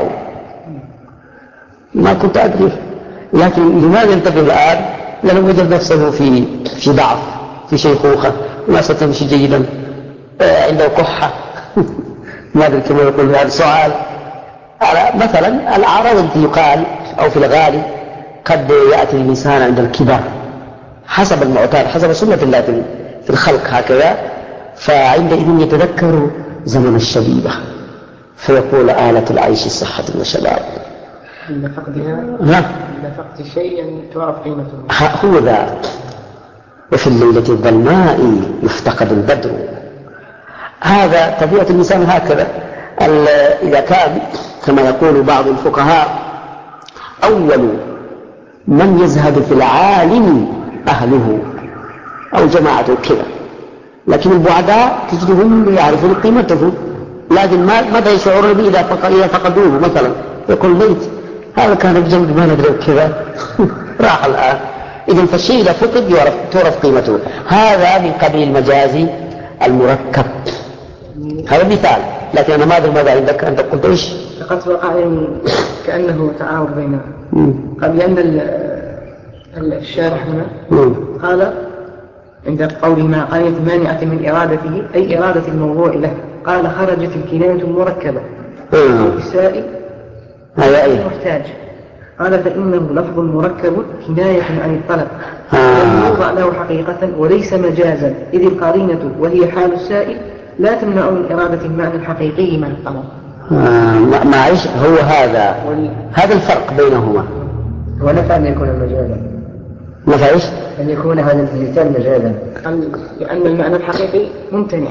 ما كنت أدري، لكن لماذا ينتبه الآن؟ لأنه وجد نفسه في ضعف في شيخوخة ما ستمشي جيدا عنده كحة ما أدري كما يقول هذا سؤال. مثلا الأعراض التي يقال أو في الغالب قد يأتي الإنسان عند الكبر حسب المعتاد حسب سنة الله في الخلق هكذا، فعندئذ يتذكر زمن الشبيبة فيقول آلة العيش الصحة والشباب. عند فقدها عند فقد الشيء يعني تعرف قيمته. هو ذا. وفي الليلة الظلماء يفتقد البدر. هذا طبيعة الإنسان هكذا. إذا كان كما يقول بعض الفقهاء أول من يزهد في العالم أهله أو جماعته كذا، لكن البعداء تجدهم يعرفون قيمته، لكن ماذا يشعرون به إذا فقدوه مثلا يقول ليت هذا كان بجنب ما ندري كذا راح الآن. إذن فالشيء إذا فقد تعرف قيمته. هذا من قبيل المجاز المركب. هذا مثال، لكن أنا ما أدري ماذا عندك أنت قلت إيش؟ لقد وقع كأنه تعارض بينهم. قال لأن الشارح هنا قال عند قوله ما قرينة مانعة من إرادته أي إرادة الموضوع له، قال خرجت الكناية المركبة السائل محتاج. قال فإنه لفظ مركب كناية عن الطلب لم يوضع له حقيقة وليس مجازا، إذ القرينة وهي حال السائل لا تمنع من إرادة المعنى الحقيقي مع الطلب. معيش هو هذا الفرق بينهما. ونفع أن يكون مجازا. نفع إيش؟ أن يكون هذا المثال مجازا لأن المعنى الحقيقي ممتنع.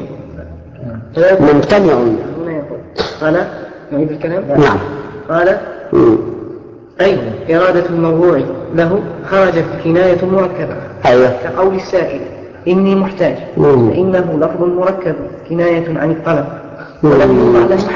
هنا يقول قال نعيد الكلام. نعم. قال أي إرادة الموضوع له خرجت كناية مركبة. أيوة. كقول السائل إني محتاج فإنه لفظ مركب كناية عن الطلب ولم يوضع له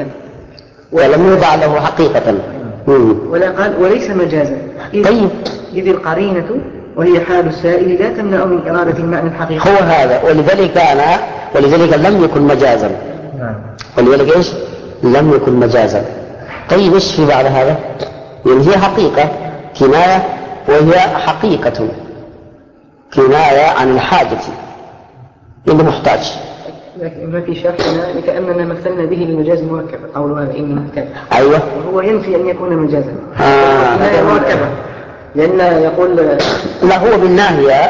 حقيقة ولا قال وليس مجازا، إذ القرينة وهي حال السائل لا تمنع من إرادة المعنى الحقيقي. هو هذا ولذلك لم يكن مجازا. ولذلك إيش لم يكن مجازا. طيب إيش في بعد هذا؟ يعني هي حقيقة كناية وهي حقيقة كناية عن الحاجة إنه محتاج. لكن ما في شرحنا كأننا مثلنا به المجاز المركب قول هذا إني محتاج. أيوة. وهو ينفي أن يكون مجازا. كناية مركبة. لأن يقول لا، هو من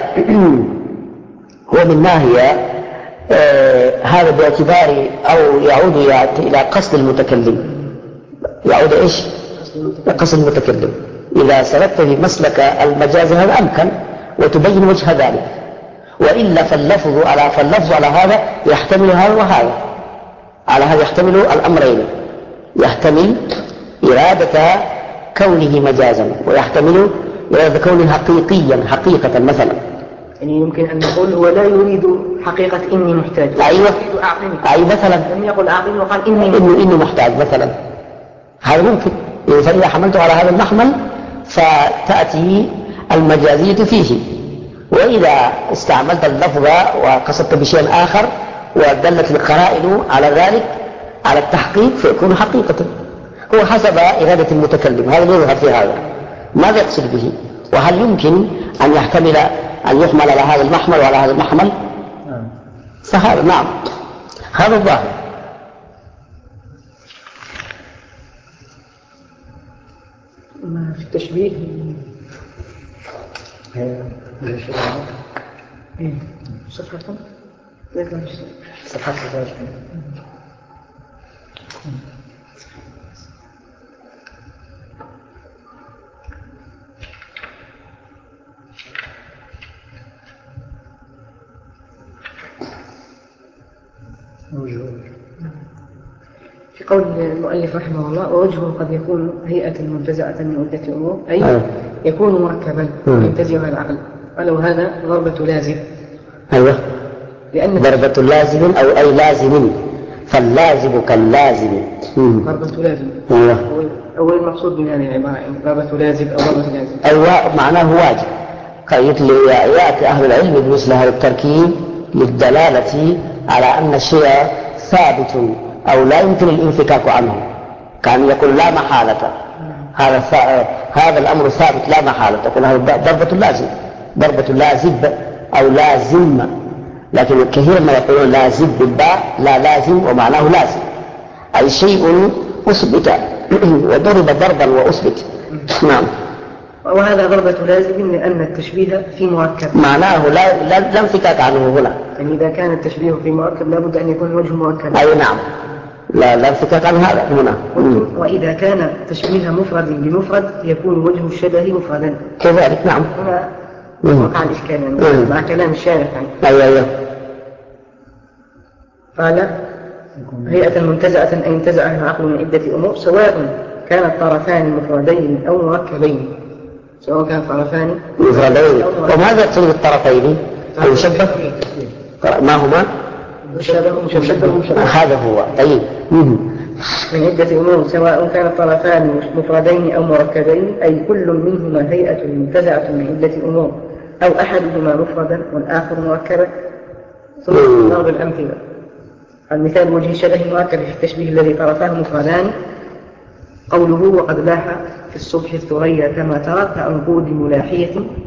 ناحية هذا باعتبار أو يعود إلى قصد المتكلم. يعود إيش؟ قصد المتكلم. إذا سلكت في مسلك المجاز هذا أمكن وتبين وجه ذلك، وإلا فاللفظ على هذا يحتمل هذا وهذا، على هذا يحتمل الأمرين، يحتمل إرادة كونه مجازا ويحتمل إرادة كونه حقيقة مثلا. يعني يمكن أن نقول هو لا يريد حقيقة إني محتاج. أيوة. يريد أعطني. أي مثلا لم يقل أعطني وقال إني محتاج مثلا. هذا ممكن. فإذا حملته على هذا المحمل فتأتي المجازية فيه، وإذا استعملت اللفظ وقصدت بشيء آخر ودلت القرائن على ذلك على التحقيق فيكون حقيقة. هو حسب إرادة المتكلم، هذا يظهر في هذا ماذا يقصد به، وهل يمكن أن يحمل على هذا المحمل وعلى هذا المحمل. فهذا نعم هذا الظاهر. ما في التشبيه صفحة في قول المؤلف رحمه الله ووجهه قد يكون هيئة منتزعة من عدة أمور أي يكون مركبا ينتزعها العقل، ولو هذا ضربة لازم. أيوة. لأن ضربة لازم أو أي لازم، فاللازم كاللازم. ضربة لازم. أيوة. أول المقصود من هذه العبارة يعني ضربة لازم أو ضربة لازم. أيوة معناه واجب. يأتي أهل العلم بمثل هذا التركيب للدلالة على أن الشيء ثابت أو لا يمكن الانفكاك عنه، كان يقول لا محالة هذا الأمر ثابت لا محالة، تقول هذا ضربة لازم أو لازم، لكن كثيرا ما يقولون لازم بالباء لا لازم ومعناه لازم أي شيء أثبت وضرب ضربا وأثبت. نعم. وهذا ضربة لازم لأن التشبيه في مركب معناه لا انفكاك عنه هنا. يعني إذا كان التشبيه في مركب لابد أن يكون الوجه مركب. أي نعم لا انفكاك عن هذا هنا. وإذا كان تشبيه مفرد بمفرد يكون وجه الشبه مفردا كذلك. نعم. هنا وقع الإشكال يعني مع كلام الشارح يعني. أيوة. قال هيئة منتزعة أي انتزعها العقل من عدة أمور سواء كان الطرفان مفردين أو مركبين. وماذا يقصد بالطرفين؟ المشبه ما هما؟ مشبه. هذا هو. طيب. من عدة أمور سواء كان الطرفان مفردين أو مركبين أي كل منهما هيئة منتزعة من عدة أمور أو أحدهما مفردا والآخر مركبا. ثم نضرب الأمثلة. المثال وجه الشبه المركب في التشبيه الذي طرفاه مفردان قوله وقد لاح في الصبح الثريا كما ترى كعنقود ملاحية